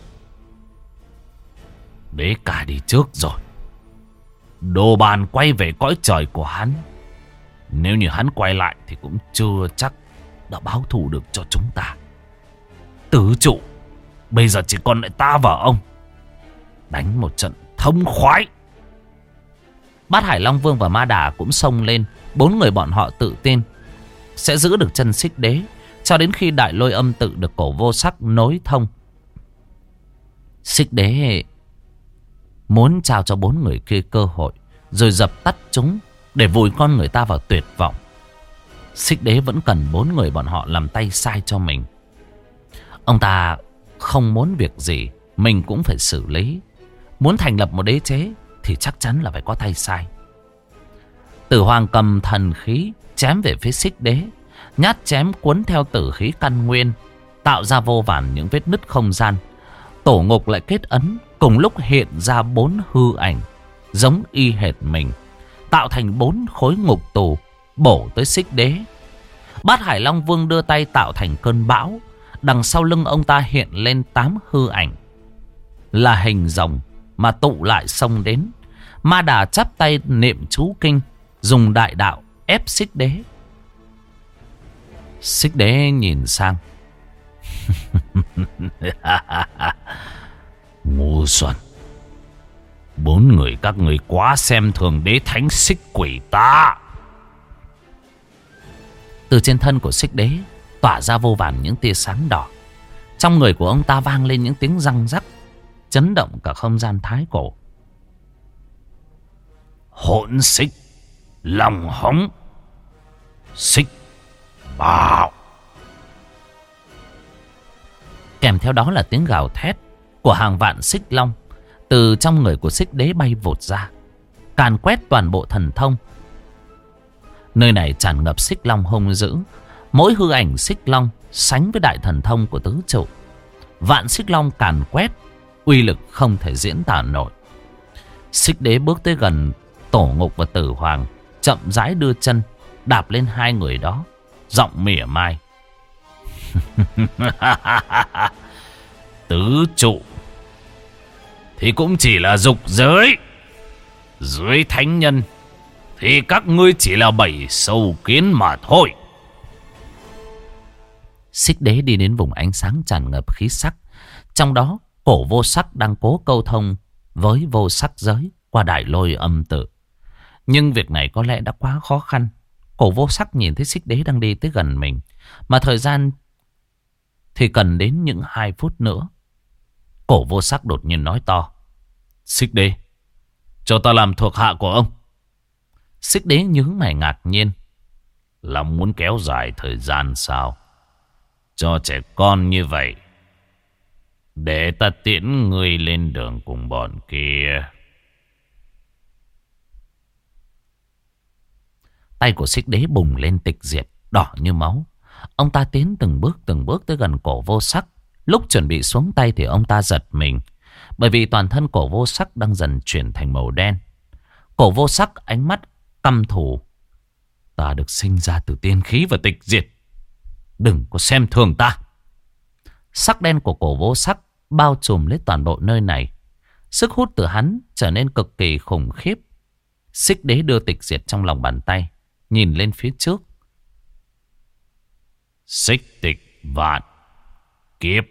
Đế ca đi trước rồi. Đồ bàn quay về cõi trời của hắn. Nếu như hắn quay lại thì cũng chưa chắc đã báo thù được cho chúng ta. Tứ trụ, bây giờ chỉ còn lại ta và ông, đánh một trận thông khoái. Bát Hải Long Vương và Ma Đà cũng xông lên. Bốn người bọn họ tự tin sẽ giữ được chân Xích Đế cho đến khi Đại Lôi Âm Tự được Cổ Vô Sắc nối thông. Xích Đế muốn trao cho bốn người kia cơ hội rồi dập tắt chúng để vùi con người ta vào tuyệt vọng. Xích Đế vẫn cần bốn người bọn họ làm tay sai cho mình. Ông ta không muốn việc gì mình cũng phải xử lý. Muốn thành lập một đế chế thì chắc chắn là phải có tay sai. Tử Hoàng cầm thần khí chém về phía Xích Đế. Nhát chém cuốn theo tử khí căn nguyên, tạo ra vô vàn những vết nứt không gian. Tổ Ngục lại kết ấn, cùng lúc hiện ra bốn hư ảnh giống y hệt mình, tạo thành bốn khối ngục tù bổ tới Xích Đế. Bát Hải Long Vương đưa tay tạo thành cơn bão. Đằng sau lưng ông ta hiện lên 8 hư ảnh là hình rồng mà tụ lại xông đến. Ma Đà chắp tay niệm chú kinh, dùng đại đạo ép Xích Đế. Xích Đế nhìn sang. Ngu xuẩn. Bốn người các người quá xem thường đế thánh xích quỷ ta. Từ trên thân của Xích Đế tỏa ra vô vàn những tia sáng đỏ. Trong người của ông ta vang lên những tiếng răng rắc, chấn động cả không gian thái cổ. Hỗn xích, lòng hống, xích bạo. Kèm theo đó là tiếng gào thét của hàng vạn xích long từ trong người của xích đế bay vụt ra, càn quét toàn bộ thần thông. Nơi này tràn ngập xích long hung dữ. Mỗi hư ảnh xích long sánh với đại thần thông của tứ trụ. Vạn xích long càn quét, uy lực không thể diễn tả nổi. Xích đế bước tới gần Tổ Ngục và Tử Hoàng, chậm rãi đưa chân đạp lên hai người đó, giọng mỉa mai. Tứ trụ thì cũng chỉ là dục giới, dưới thánh nhân thì các ngươi chỉ là bầy sâu kiến mà thôi. Xích đế đi đến vùng ánh sáng tràn ngập khí sắc. Trong đó Cổ Vô Sắc đang cố câu thông với vô sắc giới qua đại lôi âm tự. Nhưng việc này có lẽ đã quá khó khăn. Cổ Vô Sắc nhìn thấy xích đế đang đi tới gần mình, mà thời gian thì cần đến những 2 phút nữa. Cổ Vô Sắc đột nhiên nói to: Xích đế, cho ta làm thuộc hạ của ông. Xích đế nhướng mày ngạc nhiên: là muốn kéo dài thời gian sao? Cho trẻ con như vậy, để ta tiễn ngươi lên đường cùng bọn kia. Tay của xích đế bùng lên tịch diệt, đỏ như máu. Ông ta tiến từng bước tới gần Cổ Vô Sắc. Lúc chuẩn bị xuống tay thì ông ta giật mình, bởi vì toàn thân Cổ Vô Sắc đang dần chuyển thành màu đen. Cổ Vô Sắc ánh mắt căm thù: ta được sinh ra từ tiên khí và tịch diệt, đừng có xem thường ta. Sắc đen của Cổ Vô Sắc bao trùm lấy toàn bộ nơi này. Sức hút từ hắn trở nên cực kỳ khủng khiếp. Xích đế đưa tịch diệt trong lòng bàn tay, nhìn lên phía trước. Xích tịch vạn kiếp.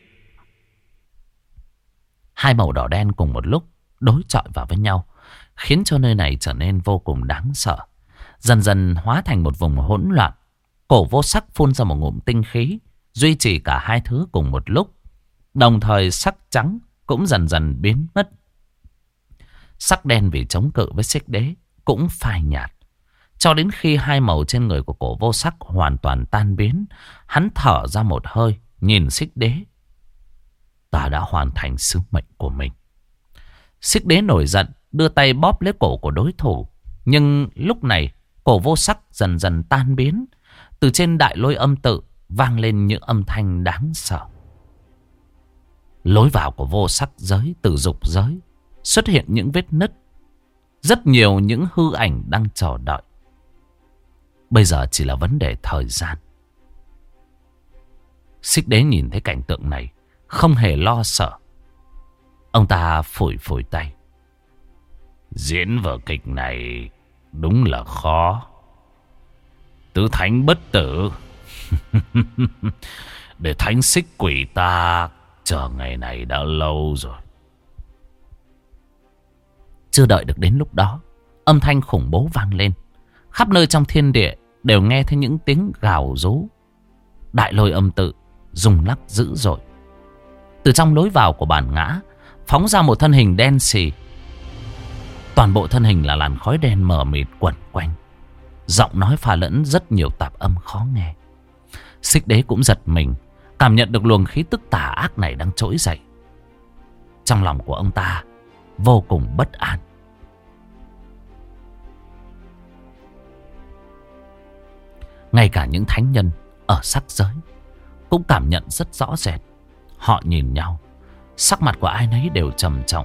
Hai màu đỏ đen cùng một lúc đối chọi vào với nhau, khiến cho nơi này trở nên vô cùng đáng sợ. Dần dần hóa thành một vùng hỗn loạn. Cổ Vô Sắc phun ra một ngụm tinh khí, duy trì cả hai thứ cùng một lúc. Đồng thời sắc trắng cũng dần dần biến mất. Sắc đen vì chống cự với xích đế cũng phai nhạt, cho đến khi hai màu trên người của Cổ Vô Sắc hoàn toàn tan biến. Hắn thở ra một hơi, nhìn xích đế: ta đã hoàn thành sứ mệnh của mình. Xích đế nổi giận, đưa tay bóp lấy cổ của đối thủ. Nhưng lúc này Cổ Vô Sắc dần dần tan biến. Từ trên đại lôi âm tự vang lên những âm thanh đáng sợ. Lối vào của vô sắc giới, tử dục giới, xuất hiện những vết nứt. Rất nhiều những hư ảnh đang chờ đợi. Bây giờ chỉ là vấn đề thời gian. Xích đế nhìn thấy cảnh tượng này, không hề lo sợ. Ông ta phủi phủi tay: diễn vở kịch này đúng là khó. Tứ thánh bất tử. Để thánh xích quỷ ta chờ ngày này đã lâu rồi. Chưa đợi được đến lúc đó, âm thanh khủng bố vang lên. Khắp nơi trong thiên địa đều nghe thấy những tiếng gào rú. Đại lôi âm tự rung lắc dữ dội. Từ trong lối vào của bản ngã phóng ra một thân hình đen xì. Toàn bộ thân hình là làn khói đen mờ mịt quẩn quanh. Giọng nói pha lẫn rất nhiều tạp âm khó nghe. Xích đế cũng giật mình, cảm nhận được luồng khí tức tà ác này đang trỗi dậy. Trong lòng của ông ta vô cùng bất an. Ngay cả những thánh nhân ở sắc giới cũng cảm nhận rất rõ rệt. Họ nhìn nhau, sắc mặt của ai nấy đều trầm trọng.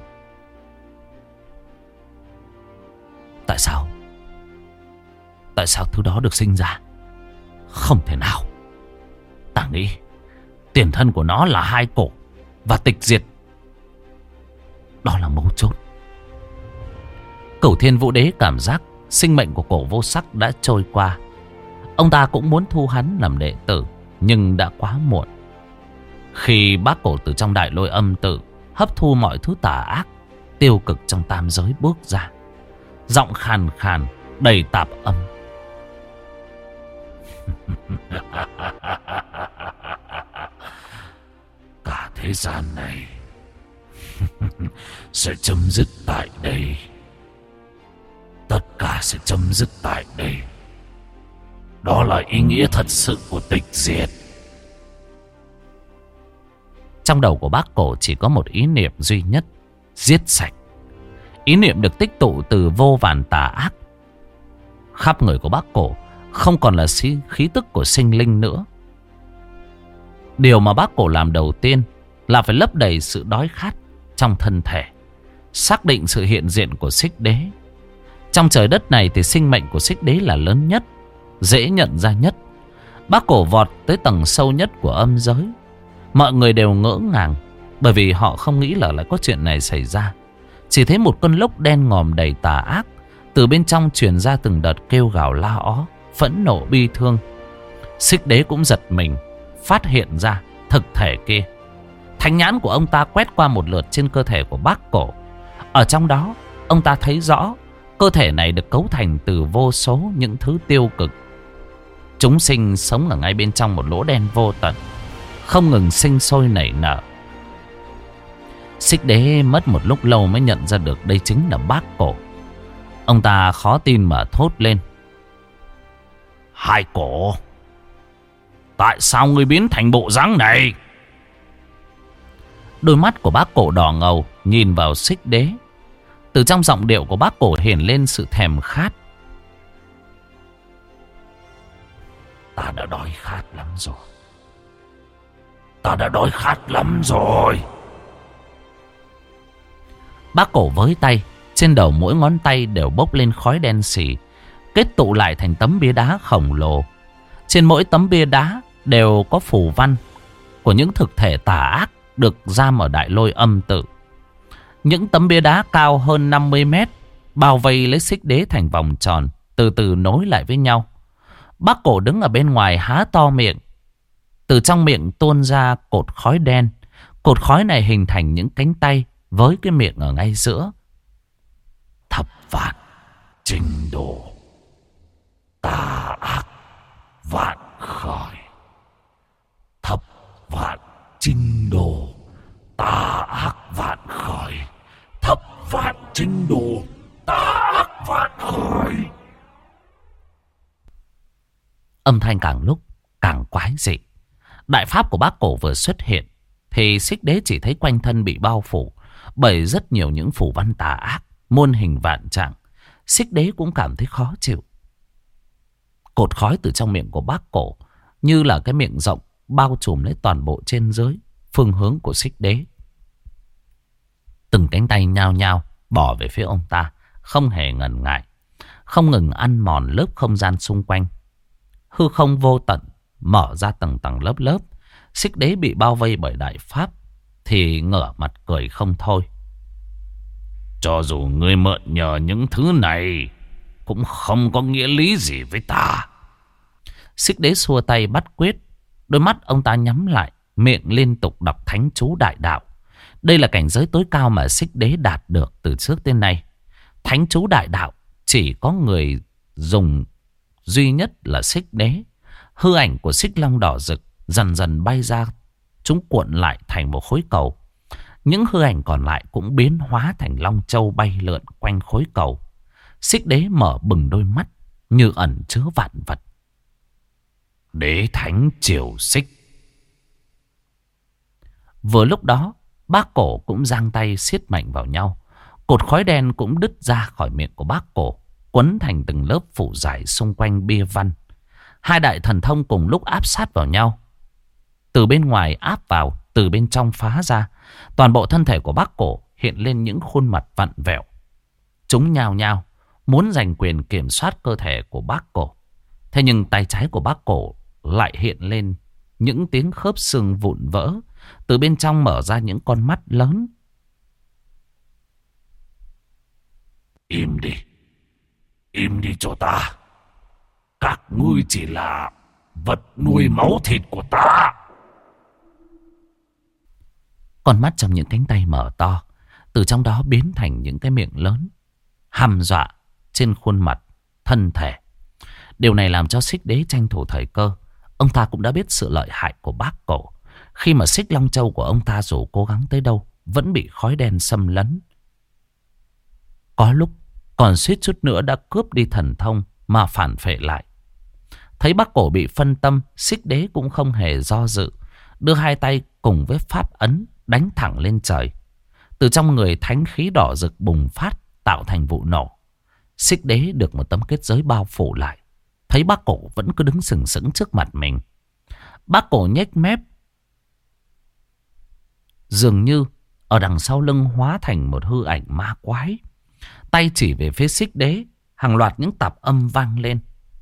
Tại sao? Tại sao thứ đó được sinh ra? Không thể nào. Ta nghĩ tiền thân của nó là hai cổ và tịch diệt. Đó là mấu chốt. Cửu Thiên Vũ Đế cảm giác sinh mệnh của Cổ Vô Sắc đã trôi qua. Ông ta cũng muốn thu hắn làm đệ tử, nhưng đã quá muộn. Khi bác cổ từ trong đại lôi âm tự hấp thu mọi thứ tà ác tiêu cực trong tam giới bước ra, giọng khàn khàn đầy tạp âm: thế gian này sẽ chấm dứt tại đây. Tất cả sẽ chấm dứt tại đây. Đó là ý nghĩa thật sự của tịch diệt. Trong đầu của bác Cổ chỉ có một ý niệm duy nhất: giết sạch. Ý niệm được tích tụ từ vô vàn tà ác. Khắp người của bác Cổ không còn là khí tức của sinh linh nữa. Điều mà bác Cổ làm đầu tiên là phải lấp đầy sự đói khát trong thân thể, xác định sự hiện diện của Xích Đế. Trong trời đất này thì sinh mệnh của Xích Đế là lớn nhất, dễ nhận ra nhất. Bác Cổ vọt tới tầng sâu nhất của âm giới. Mọi người đều ngỡ ngàng, bởi vì họ không nghĩ là lại có chuyện này xảy ra. Chỉ thấy một con lốc đen ngòm đầy tà ác, từ bên trong truyền ra từng đợt kêu gào la ó, phẫn nộ bi thương. Xích Đế cũng giật mình, phát hiện ra thực thể kia. Thánh nhãn của ông ta quét qua một lượt trên cơ thể của bác Cổ. Ở trong đó, ông ta thấy rõ cơ thể này được cấu thành từ vô số những thứ tiêu cực. Chúng sinh sống ở ngay bên trong một lỗ đen vô tận, không ngừng sinh sôi nảy nở. Xích Đế mất một lúc lâu mới nhận ra được đây chính là bác Cổ. Ông ta khó tin mà thốt lên: Hai Cổ, tại sao ngươi biến thành bộ dáng này? Đôi mắt của bác Cổ đỏ ngầu nhìn vào Xích Đế. Từ trong giọng điệu của bác Cổ hiển lên sự thèm khát. Ta đã đói khát lắm rồi. Ta đã đói khát lắm rồi. Bác Cổ với tay, trên đầu mỗi ngón tay đều bốc lên khói đen xì, kết tụ lại thành tấm bia đá khổng lồ. Trên mỗi tấm bia đá đều có phù văn của những thực thể tà ác được giam ở đại lôi âm tự. Những tấm bia đá cao hơn 50 mét bao vây lấy Xích Đế thành vòng tròn, từ từ nối lại với nhau. Bác Cổ đứng ở bên ngoài há to miệng. Từ trong miệng tuôn ra cột khói đen. Cột khói này hình thành những cánh tay với cái miệng ở ngay giữa. Thập vạn trình độ tà ác vạn khởi. Thập vạn trình độ tà ác vạn khởi. Thập vạn trình độ tà ác vạn khởi. Âm thanh càng lúc càng quái dị. Đại pháp của bác Cổ vừa xuất hiện thì Xích Đế chỉ thấy quanh thân bị bao phủ bởi rất nhiều những phù văn tà ác, muôn hình vạn trạng. Xích Đế cũng cảm thấy khó chịu. Cột khói từ trong miệng của bác Cổ như là cái miệng rộng bao trùm lấy toàn bộ trên dưới phương hướng của Xích Đế. Từng cánh tay nhao nhao bỏ về phía ông ta, không hề ngần ngại, không ngừng ăn mòn lớp không gian xung quanh. Hư không vô tận mở ra tầng tầng lớp lớp. Xích Đế bị bao vây bởi đại pháp thì ngửa mặt cười không thôi. Cho dù ngươi mượn nhờ những thứ này cũng không có nghĩa lý gì với ta. Xích Đế xua tay bắt quyết. Đôi mắt ông ta nhắm lại, miệng liên tục đọc thánh chú đại đạo. Đây là cảnh giới tối cao mà Xích Đế đạt được từ trước đến nay. Thánh chú đại đạo chỉ có người dùng duy nhất là Xích Đế. Hư ảnh của xích long đỏ rực dần dần bay ra. Chúng cuộn lại thành một khối cầu. Những hư ảnh còn lại cũng biến hóa thành long châu bay lượn quanh khối cầu. Xích Đế mở bừng đôi mắt như ẩn chứa vạn vật. Đế thánh triều xích. Vừa lúc đó, bác Cổ cũng giang tay siết mạnh vào nhau. Cột khói đen cũng đứt ra khỏi miệng của bác Cổ, quấn thành từng lớp phủ dài xung quanh bia văn. Hai đại thần thông cùng lúc áp sát vào nhau. Từ bên ngoài áp vào, từ bên trong phá ra. Toàn bộ thân thể của bác Cổ hiện lên những khuôn mặt vặn vẹo. Chúng nhao nhao muốn giành quyền kiểm soát cơ thể của bác Cổ. Thế nhưng tay trái của bác Cổ lại hiện lên những tiếng khớp xương vụn vỡ. Từ bên trong mở ra những con mắt lớn. Im đi. Im đi cho ta. Các ngươi chỉ là vật nuôi máu thịt của ta. Con mắt trong những cánh tay mở to, từ trong đó biến thành những cái miệng lớn, hăm dọa trên khuôn mặt, thân thể. Điều này làm cho Xích Đế tranh thủ thời cơ. Ông ta cũng đã biết sự lợi hại của bác Cổ. khi mà xích long châu của ông ta dù cố gắng tới đâu vẫn bị khói đen xâm lấn. Có lúc còn suýt chút nữa đã cướp đi thần thông mà phản phệ lại. Thấy Bác Cổ bị phân tâm, Xích Đế cũng không hề do dự, đưa hai tay cùng với pháp ấn đánh thẳng lên trời. Từ trong người thánh khí đỏ rực bùng phát, tạo thành vụ nổ. Xích Đế được một tấm kết giới bao phủ lại. Thấy Bác Cổ vẫn cứ đứng sừng sững trước mặt mình, Bác Cổ nhếch mép, dường như ở đằng sau lưng hóa thành một hư ảnh ma quái. Tay chỉ về phía Xích Đế, hàng loạt những tạp âm vang lên.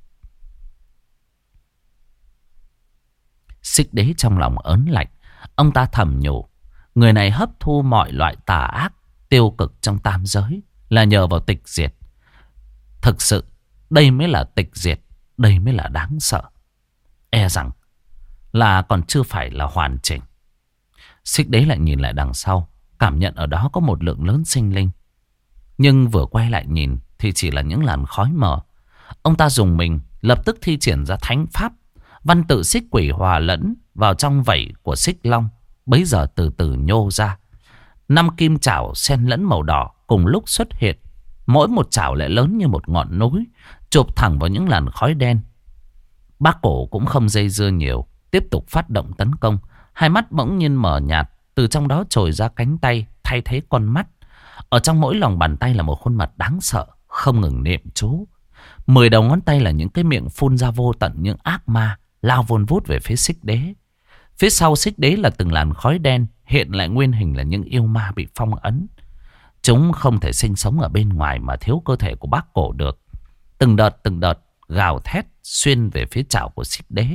Xích Đế trong lòng ớn lạnh. Ông ta thầm nhủ, người này hấp thu mọi loại tà ác, tiêu cực trong tam giới là nhờ vào tịch diệt. Thực sự đây mới là tịch diệt, đây mới là đáng sợ. E rằng là còn chưa phải là hoàn chỉnh. Xích Đế lại nhìn lại đằng sau, cảm nhận ở đó có một lượng lớn sinh linh. Nhưng vừa quay lại nhìn thì chỉ là những làn khói mờ. Ông ta dùng mình, lập tức thi triển ra thánh pháp. Văn tự xích quỷ hòa lẫn vào trong vảy của xích long, bấy giờ từ từ nhô ra. 5 kim chảo xen lẫn màu đỏ cùng lúc xuất hiện. Mỗi một chảo lại lớn như một ngọn núi, chụp thẳng vào những làn khói đen. Bác Cổ cũng không dây dưa nhiều, tiếp tục phát động tấn công. Hai mắt bỗng nhiên mở nhạt, từ trong đó trồi ra cánh tay thay thế con mắt. Ở trong mỗi lòng bàn tay là một khuôn mặt đáng sợ, không ngừng niệm chú. 10 đầu ngón tay là những cái miệng phun ra vô tận những ác ma lao vun vút về phía Xích Đế. Phía sau Xích Đế là từng làn khói đen, hiện lại nguyên hình là những yêu ma bị phong ấn. Chúng không thể sinh sống ở bên ngoài mà thiếu cơ thể của Bác Cổ được. Từng đợt gào thét xuyên về phía chảo của Xích Đế.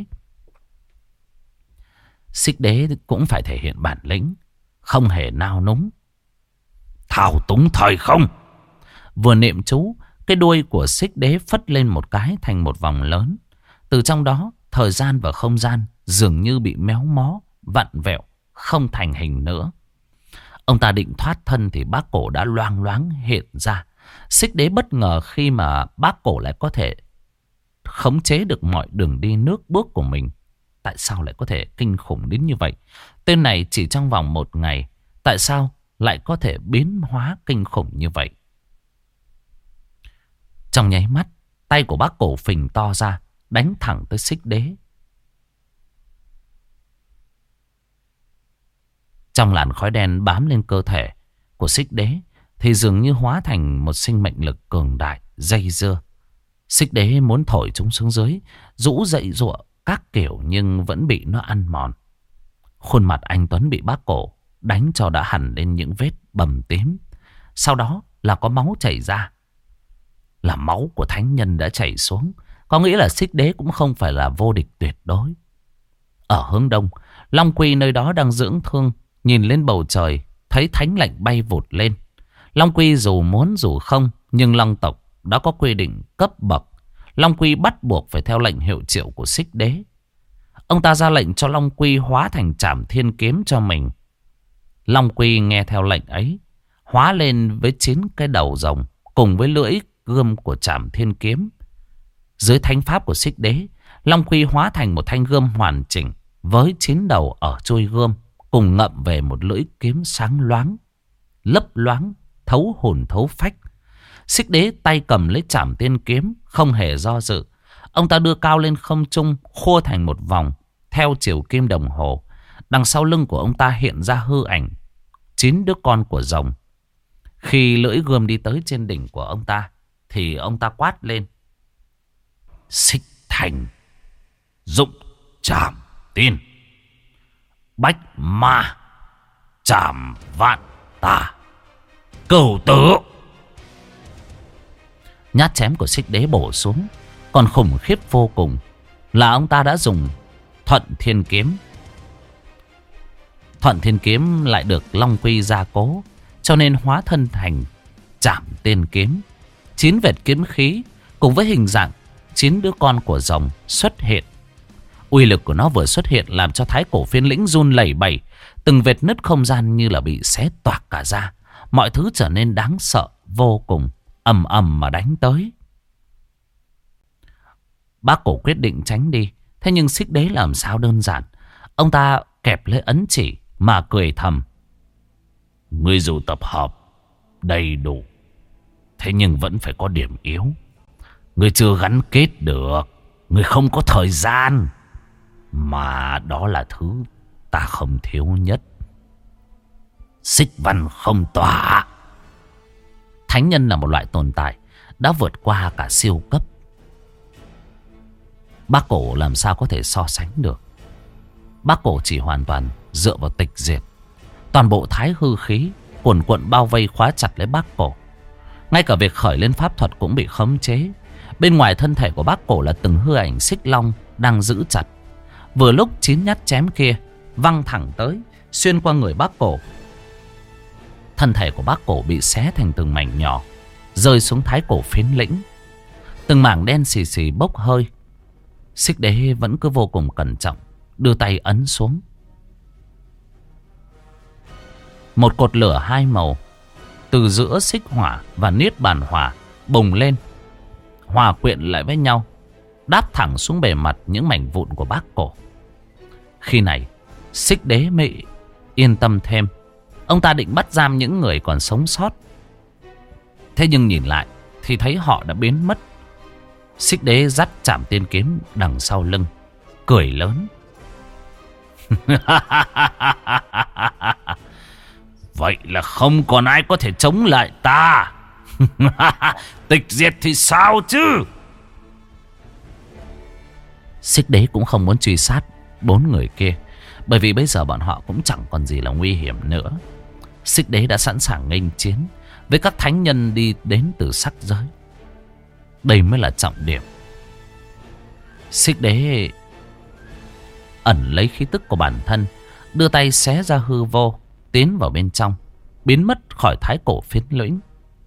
Xích Đế cũng phải thể hiện bản lĩnh, không hề nao núng. Thao túng thời không. Vừa niệm chú, cái đuôi của Xích Đế phất lên một cái thành một vòng lớn. Từ trong đó, thời gian và không gian dường như bị méo mó, vặn vẹo, không thành hình nữa. Ông ta định thoát thân thì Bác Cổ đã loang loáng hiện ra. Xích Đế bất ngờ khi mà Bác Cổ lại có thể khống chế được mọi đường đi nước bước của mình. Tại sao lại có thể kinh khủng đến như vậy? Tên này chỉ trong vòng 1 ngày, tại sao lại có thể biến hóa kinh khủng như vậy? Trong nháy mắt, tay của Bác Cổ phình to ra, đánh thẳng tới Xích Đế. Trong làn khói đen bám lên cơ thể của Xích Đế thì dường như hóa thành một sinh mệnh lực cường đại, dây dưa. Xích Đế muốn thổi chúng xuống dưới, rũ dậy giụa các kiểu nhưng vẫn bị nó ăn mòn. Khuôn mặt anh Tuấn bị Bác Cổ đánh cho đã hẳn lên những vết bầm tím. Sau đó là có máu chảy ra. Là máu của thánh nhân đã chảy xuống. Có nghĩa là Xích Đế cũng không phải là vô địch tuyệt đối. Ở hướng đông, Long Quy nơi đó đang dưỡng thương, nhìn lên bầu trời, thấy thánh lệnh bay vụt lên. Long Quy dù muốn dù không, nhưng Long tộc đã có quy định cấp bậc. Long Quy bắt buộc phải theo lệnh hiệu triệu của Xích Đế. Ông ta ra lệnh cho Long Quy hóa thành Trảm Thiên Kiếm cho mình. Long Quy nghe theo lệnh ấy, hóa lên với 9 cái đầu rồng cùng với lưỡi gươm của Trảm Thiên Kiếm. Dưới thánh pháp của Xích Đế, Long Quy hóa thành một thanh gươm hoàn chỉnh với 9 đầu ở chuôi gươm, cùng ngậm về một lưỡi kiếm sáng loáng, lấp loáng, thấu hồn thấu phách. Xích Đế tay cầm lấy Trảm Thiên Kiếm, không hề do dự. Ông ta đưa cao lên không trung, khua thành một vòng theo chiều kim đồng hồ. Đằng sau lưng của ông ta hiện ra hư ảnh 9 đứa con của rồng. Khi lưỡi gươm đi tới trên đỉnh của ông ta thì ông ta quát lên: Xích Thành dụng Trảm Tiên, bách ma trảm vạn tà, cửu tử. Nhát chém của Xích Đế bổ xuống còn khủng khiếp vô cùng là ông ta đã dùng Thuận Thiên Kiếm. Thuận Thiên Kiếm lại được Long Quy gia cố, cho nên hóa thân thành Trảm Tiên Kiếm. 9 vệt kiếm khí cùng với hình dạng 9 đứa con của rồng xuất hiện. Uy lực của nó vừa xuất hiện làm cho Thái Cổ Phiên Lĩnh run lẩy bẩy. Từng vệt nứt không gian như là bị xé toạc cả ra. Mọi thứ trở nên đáng sợ vô cùng, ầm ầm mà đánh tới. Bác Cổ quyết định tránh đi. Thế nhưng Xích Đế làm sao đơn giản. Ông ta kẹp lấy ấn chỉ mà cười thầm. Ngươi dù tập hợp đầy đủ, thế nhưng vẫn phải có điểm yếu. Ngươi chưa gắn kết được. Ngươi không có thời gian. Mà đó là thứ ta không thiếu nhất. Xích văn không tỏa. Thánh nhân là một loại tồn tại đã vượt qua cả siêu cấp. Bác Cổ làm sao có thể so sánh được. Bác Cổ chỉ hoàn toàn dựa vào tịch diệt. Toàn bộ thái hư khí cuồn cuộn bao vây khóa chặt lấy Bác Cổ. Ngay cả việc khởi lên pháp thuật cũng bị khống chế. Bên ngoài thân thể của Bác Cổ là từng hư ảnh xích long đang giữ chặt. Vừa lúc 9 nhát chém kia văng thẳng tới, xuyên qua người Bác Cổ. Thân thể của Bác Cổ bị xé thành từng mảnh nhỏ, rơi xuống thái cổ phiến lĩnh. Từng mảng đen xì xì bốc hơi. Xích đế vẫn cứ vô cùng cẩn trọng, đưa tay ấn xuống. Một cột lửa hai màu từ giữa xích hỏa và niết bàn hỏa bùng lên, hòa quyện lại với nhau, đáp thẳng xuống bề mặt những mảnh vụn của Bác Cổ. Khi này xích đế mới yên tâm thêm. Ông ta định bắt giam những người còn sống sót. Thế nhưng nhìn lại thì thấy họ đã biến mất. Xích đế dắt Trảm Tiên kiếm đằng sau lưng, cười lớn. Vậy là không còn ai có thể chống lại ta. Tịch diệt thì sao chứ? Xích đế cũng không muốn truy sát 4 người kia, bởi vì bây giờ bọn họ cũng chẳng còn gì là nguy hiểm nữa. Xích đế đã sẵn sàng nghênh chiến với các thánh nhân đi đến từ sắc giới. Đây mới là trọng điểm. Xích đế ẩn lấy khí tức của bản thân, đưa tay xé ra hư vô, tiến vào bên trong, biến mất khỏi thái cổ phiến lĩnh.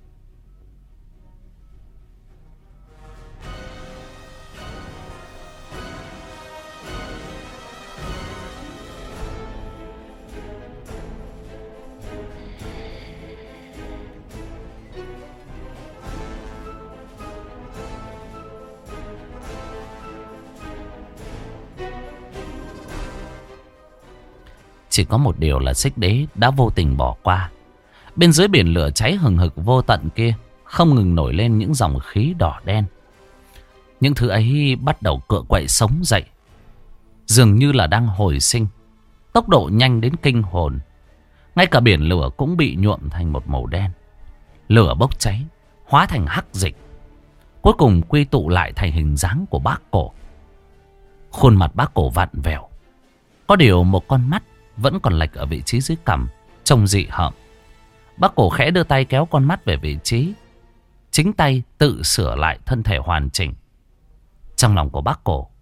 Chỉ có một điều là xích đế đã vô tình bỏ qua. Bên dưới biển lửa cháy hừng hực vô tận kia không ngừng nổi lên những dòng khí đỏ đen. Những thứ ấy bắt đầu cựa quậy sống dậy, dường như là đang hồi sinh, tốc độ nhanh đến kinh hồn. Ngay cả biển lửa cũng bị nhuộm thành một màu đen. Lửa bốc cháy, hóa thành hắc dịch, cuối cùng quy tụ lại thành hình dáng của Bác Cổ. Khuôn mặt Bác Cổ vặn vẹo, có điều một con mắt vẫn còn lệch ở vị trí dưới cằm, trông dị hợm. Bác Cổ khẽ đưa tay kéo con mắt về vị trí, chính tay tự sửa lại thân thể hoàn chỉnh. Trong lòng của Bác Cổ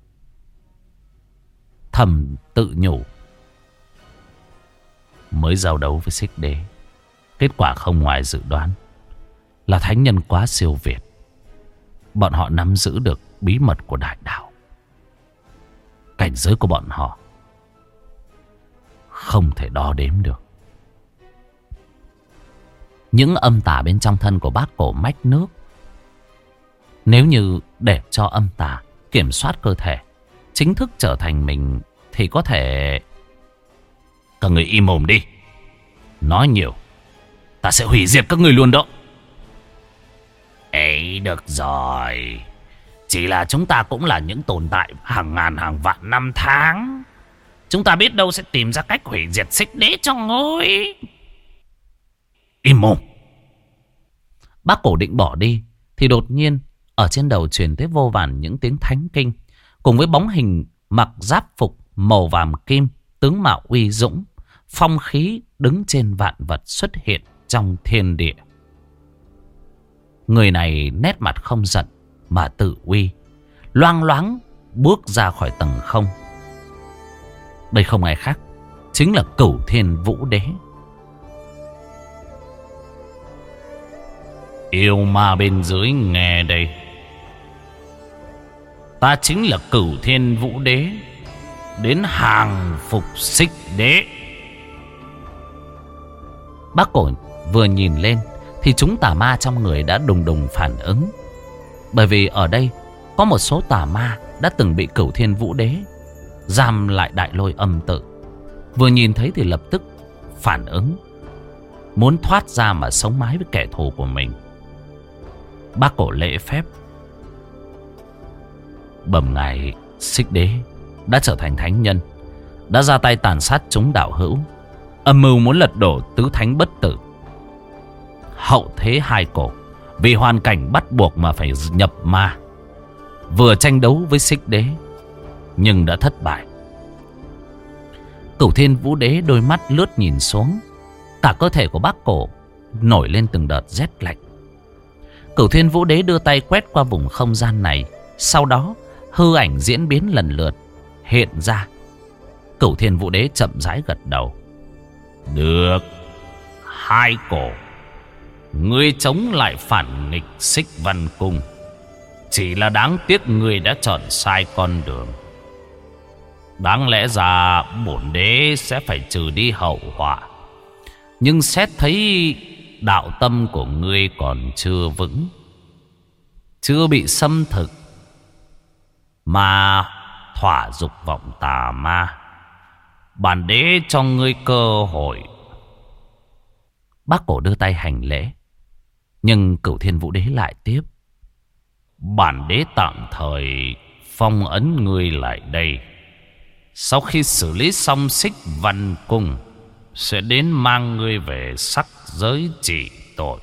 thầm tự nhủ, mới giao đấu với xích đế, kết quả không ngoài dự đoán là thánh nhân quá siêu việt. Bọn họ nắm giữ được bí mật của đại đạo. Cảnh giới của bọn họ không thể đo đếm được. Những âm tà bên trong thân của Bác Cổ mách nước. Nếu như để cho âm tà kiểm soát cơ thể, chính thức trở thành mình, thì có thể... Các người im mồm đi. Nói nhiều, ta sẽ hủy diệt các người luôn đó. Ấy, được rồi. Chỉ là chúng ta cũng là những tồn tại hàng ngàn hàng vạn năm tháng. Chúng ta biết đâu sẽ tìm ra cách hủy diệt xích đế cho ngươi. Im mồm. Bác Cổ định bỏ đi thì đột nhiên ở trên đầu truyền tới vô vàn những tiếng thánh kinh, cùng với bóng hình mặc giáp phục màu vàng kim, tướng mạo uy dũng, phong khí đứng trên vạn vật xuất hiện trong thiên địa. Người này nét mặt không giận mà tự uy, loang loáng bước ra khỏi tầng không. Đây không ai khác, chính là Cửu Thiên Vũ Đế. Yêu ma bên dưới nghe đây. Ta chính là Cửu Thiên Vũ Đế, đến hàng phục xích đế. Bác Cổ vừa nhìn lên thì chúng tà ma trong người đã đùng đùng phản ứng. Bởi vì ở đây có một số tà ma đã từng bị Cửu Thiên Vũ Đế giam lại đại lôi âm tự. Vừa nhìn thấy thì lập tức phản ứng, muốn thoát ra mà sống mái với kẻ thù của mình. Bác Cổ lễ phép bẩm ngài Xích Đế đã trở thành thánh nhân, đã ra tay tàn sát chúng đạo hữu, âm mưu muốn lật đổ tứ thánh bất tử. Hậu thế hai cổ vì hoàn cảnh bắt buộc mà phải nhập ma, vừa tranh đấu với Xích Đế nhưng đã thất bại. Cửu Thiên Vũ Đế đôi mắt lướt nhìn xuống, cả cơ thể của bác Cổ nổi lên từng đợt rét lạnh. Cửu Thiên Vũ Đế đưa tay quét qua vùng không gian này, sau đó hư ảnh diễn biến lần lượt hiện ra. Cửu Thiên Vũ Đế chậm rãi gật đầu. Được, hai cổ, ngươi chống lại phản nghịch Xích Văn Cung. Chỉ là đáng tiếc ngươi đã chọn sai con đường. Đáng lẽ ra bổn đế sẽ phải trừ đi hậu họa, nhưng xét thấy đạo tâm của ngươi còn chưa vững, chưa bị xâm thực, mà thỏa dục vọng tà ma, bản đế cho ngươi cơ hội. Bác Cổ đưa tay hành lễ, nhưng Cửu Thiên Vũ Đế lại tiếp. Bản đế tạm thời phong ấn ngươi lại đây. Sau khi xử lý xong Xích Văn Cung, sẽ đến mang ngươi về sắc giới trị tội.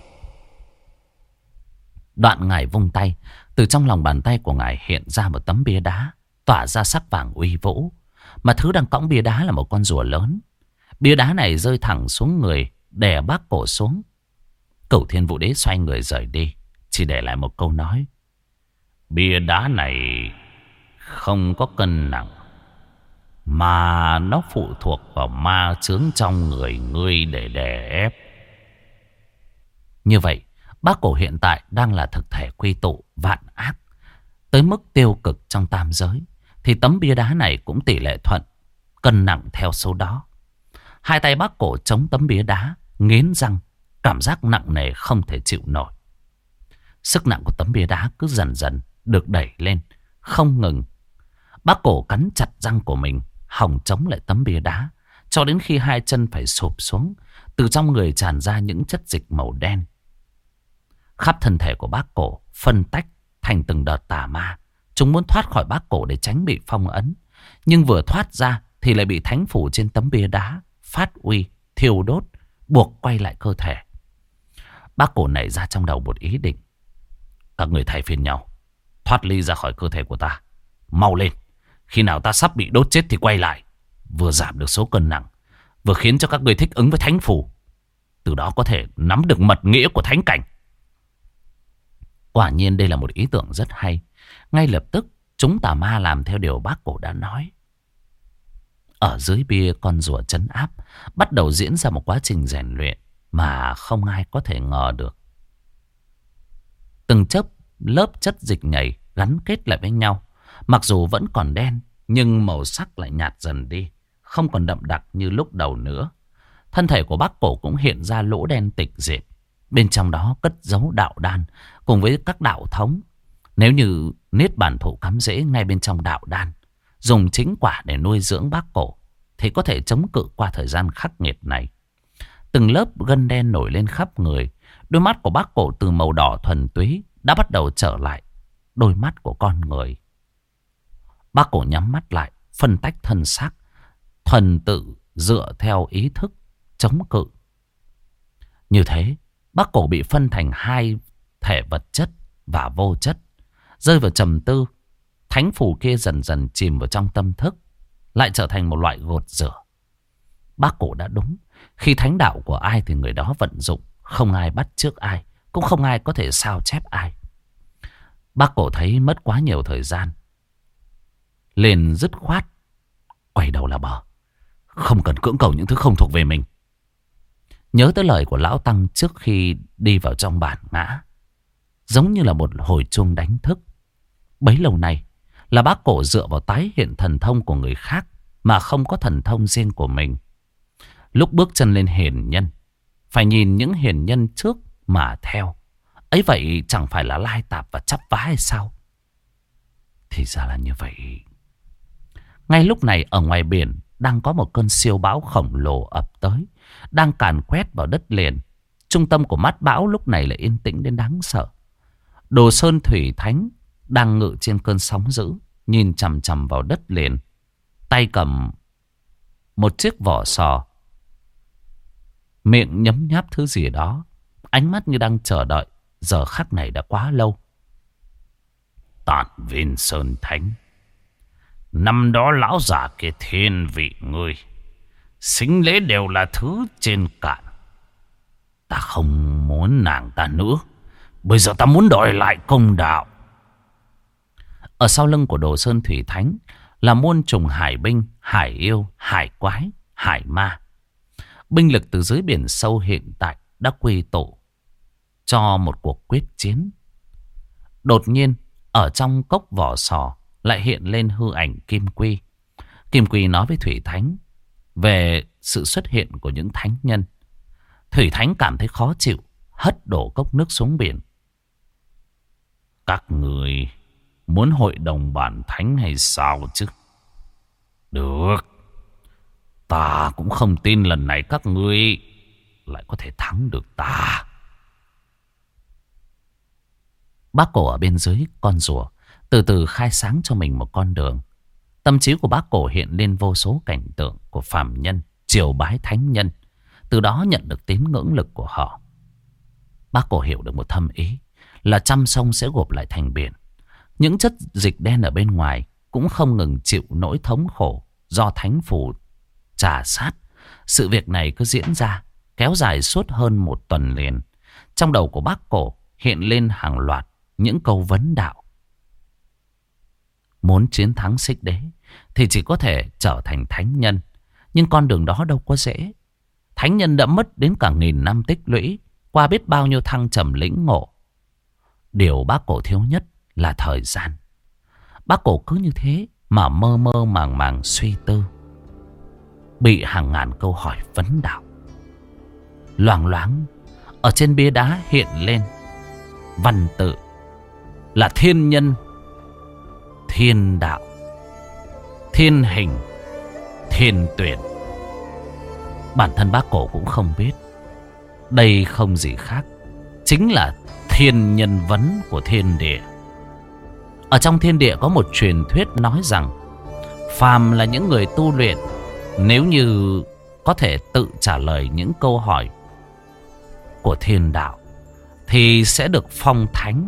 Đoạn ngài vung tay, từ trong lòng bàn tay của ngài hiện ra một tấm bia đá, tỏa ra sắc vàng uy vũ. Mà thứ đang cõng bia đá là một con rùa lớn. Bia đá này rơi thẳng xuống người, đè bác Cổ xuống. Cửu Thiên Vũ Đế xoay người rời đi, chỉ để lại một câu nói. Bia đá này không có cân nặng, mà nó phụ thuộc vào ma chướng trong người ngươi để đè ép. Như vậy, bác Cổ hiện tại đang là thực thể quy tụ vạn ác tới mức tiêu cực trong tam giới, thì tấm bia đá này cũng tỷ lệ thuận, cân nặng theo số đó. Hai tay bác Cổ chống tấm bia đá, nghiến răng, cảm giác nặng nề không thể chịu nổi. Sức nặng của tấm bia đá cứ dần dần được đẩy lên, không ngừng. Bác Cổ cắn chặt răng của mình, hòng chống lại tấm bia đá, cho đến khi hai chân phải sụp xuống, từ trong người tràn ra những chất dịch màu đen. Khắp thân thể của bác Cổ phân tách thành từng đợt tà ma. Chúng muốn thoát khỏi bác Cổ để tránh bị phong ấn, nhưng vừa thoát ra thì lại bị thánh phủ trên tấm bia đá phát uy, thiêu đốt, buộc quay lại cơ thể. Bác Cổ nảy ra trong đầu một ý định. Các người thay phiên nhau thoát ly ra khỏi cơ thể của ta. Mau lên, khi nào ta sắp bị đốt chết thì quay lại, vừa giảm được số cân nặng, vừa khiến cho các người thích ứng với thánh phủ, từ đó có thể nắm được mật nghĩa của thánh cảnh. Quả nhiên đây là một ý tưởng rất hay. Ngay lập tức chúng tà ma làm theo điều bác Cổ đã nói. Ở dưới bia con rùa trấn áp bắt đầu diễn ra một quá trình rèn luyện mà không ai có thể ngờ được. Từng lớp chất dịch nhầy gắn kết lại với nhau. Mặc dù vẫn còn đen, nhưng màu sắc lại nhạt dần đi, không còn đậm đặc như lúc đầu nữa. Thân thể của bác Cổ cũng hiện ra lỗ đen tịch diệt. Bên trong đó cất giấu đạo đan cùng với các đạo thống. Nếu như niết bàn thụ cắm rễ ngay bên trong đạo đan, dùng chính quả để nuôi dưỡng bác Cổ, thì có thể chống cự qua thời gian khắc nghiệt này. Từng lớp gân đen nổi lên khắp người. Đôi mắt của bác Cổ từ màu đỏ thuần túy đã bắt đầu trở lại đôi mắt của con người. Bác Cổ nhắm mắt lại, phân tách thân xác, thuần tự dựa theo ý thức chống cự. Như thế, bác Cổ bị phân thành hai thể vật chất và vô chất. Rơi vào trầm tư, thánh phù kia dần dần chìm vào trong tâm thức, lại trở thành một loại gột rửa. Bác Cổ đã đúng, khi thánh đạo của ai thì người đó vận dụng, không ai bắt chước ai, cũng không ai có thể sao chép ai. Bác Cổ thấy mất quá nhiều thời gian, liền dứt khoát quay đầu là bờ, không cần cưỡng cầu những thứ không thuộc về mình. Nhớ tới lời của lão tăng trước khi đi vào trong bản ngã, giống như là một hồi chuông đánh thức. Bấy lâu nay là bác Cổ dựa vào tái hiện thần thông của người khác mà không có thần thông riêng của mình. Lúc bước chân lên hiền nhân, phải nhìn những hiền nhân trước mà theo. Ấy vậy chẳng phải là lai tạp và chắp vá hay sao? Thì ra là như vậy. Ngay lúc này ở ngoài biển, đang có một cơn siêu bão khổng lồ ập tới, đang càn quét vào đất liền. Trung tâm của mắt bão lúc này lại yên tĩnh đến đáng sợ. Đồ Sơn Thủy Thánh đang ngự trên cơn sóng dữ, nhìn chằm chằm vào đất liền, tay cầm một chiếc vỏ sò, miệng nhấm nháp thứ gì đó, ánh mắt như đang chờ đợi giờ khắc này đã quá lâu. Tản Viên Sơn Thánh, năm đó lão già kia thiên vị ngươi, sính lễ đều là thứ trên cạn. Ta không muốn nàng ta nữa, bây giờ ta muốn đòi lại công đạo. Ở sau lưng của Đồ Sơn Thủy Thánh là muôn trùng hải binh, hải yêu, hải quái, hải ma. Binh lực từ dưới biển sâu hiện tại đã quy tụ cho một cuộc quyết chiến. Đột nhiên, ở trong cốc vỏ sò lại hiện lên hư ảnh Kim Quy. Kim Quy nói với Thủy Thánh về sự xuất hiện của những thánh nhân. Thủy Thánh cảm thấy khó chịu, hất đổ cốc nước xuống biển. Các người muốn hội đồng bản thánh hay sao chứ? Được, ta cũng không tin lần này các ngươi lại có thể thắng được ta. Bác Cổ ở bên dưới con rùa từ từ khai sáng cho mình một con đường. Tâm trí của bác Cổ hiện lên vô số cảnh tượng của phàm nhân triều bái thánh nhân, từ đó nhận được tín ngưỡng lực của họ. Bác Cổ hiểu được một thâm ý là trăm sông sẽ gộp lại thành biển. Những chất dịch đen ở bên ngoài cũng không ngừng chịu nỗi thống khổ do thánh phủ trà sát. Sự việc này cứ diễn ra, kéo dài suốt hơn một tuần liền. Trong đầu của bác Cổ hiện lên hàng loạt những câu vấn đạo. Muốn chiến thắng Xích Đế thì chỉ có thể trở thành thánh nhân. Nhưng con đường đó đâu có dễ. Thánh nhân đã mất đến cả 1000 năm tích lũy, qua biết bao nhiêu thăng trầm lĩnh ngộ. Điều bác Cổ thiếu nhất là thời gian. Bác Cổ cứ như thế mà mơ mơ màng màng suy tư, bị hàng ngàn câu hỏi vấn đạo. Loáng loáng ở trên bia đá hiện lên văn tự là thiên nhân, thiên đạo, thiên hình, thiên tuyển. Bản thân bác Cổ cũng không biết, đây không gì khác chính là thiên nhân vấn của thiên địa. Ở trong thiên địa có một truyền thuyết nói rằng phàm là những người tu luyện, nếu như có thể tự trả lời những câu hỏi của thiên đạo thì sẽ được phong thánh.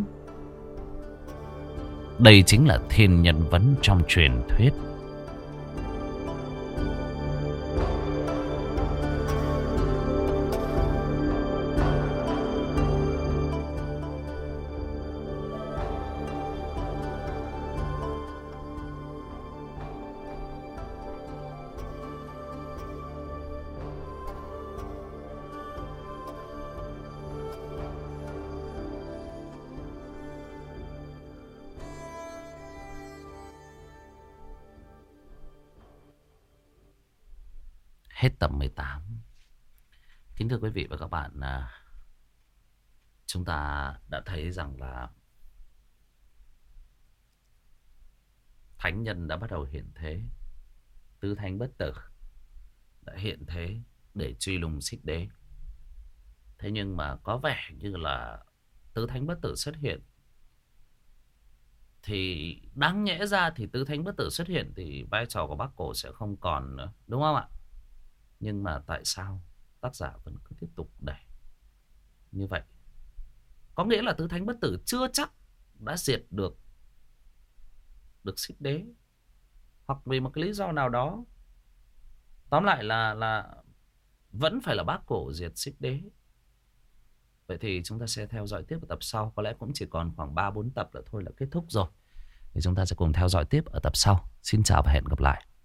Đây chính là thiên nhân vấn trong truyền thuyết. Hết tập 18. Kính thưa quý vị và các bạn, chúng ta đã thấy rằng là thánh nhân đã bắt đầu hiện thế. Tứ thánh bất tử đã hiện thế để truy lùng Xích Đế. Thế nhưng mà có vẻ như là tứ thánh bất tử xuất hiện thì đáng nhẽ ra thì tứ thánh bất tử xuất hiện thì vai trò của bác Cổ sẽ không còn nữa, đúng không ạ? Nhưng mà tại sao tác giả vẫn cứ tiếp tục đẩy như vậy? Có nghĩa là tứ thánh bất tử chưa chắc đã diệt được Xích Đế, hoặc vì một cái lý do nào đó. Tóm lại là vẫn phải là bác Cổ diệt Xích Đế. Vậy thì chúng ta sẽ theo dõi tiếp ở tập sau. Có lẽ cũng chỉ còn khoảng 3-4 tập nữa thôi là kết thúc rồi. Thì chúng ta sẽ cùng theo dõi tiếp ở tập sau. Xin chào và hẹn gặp lại.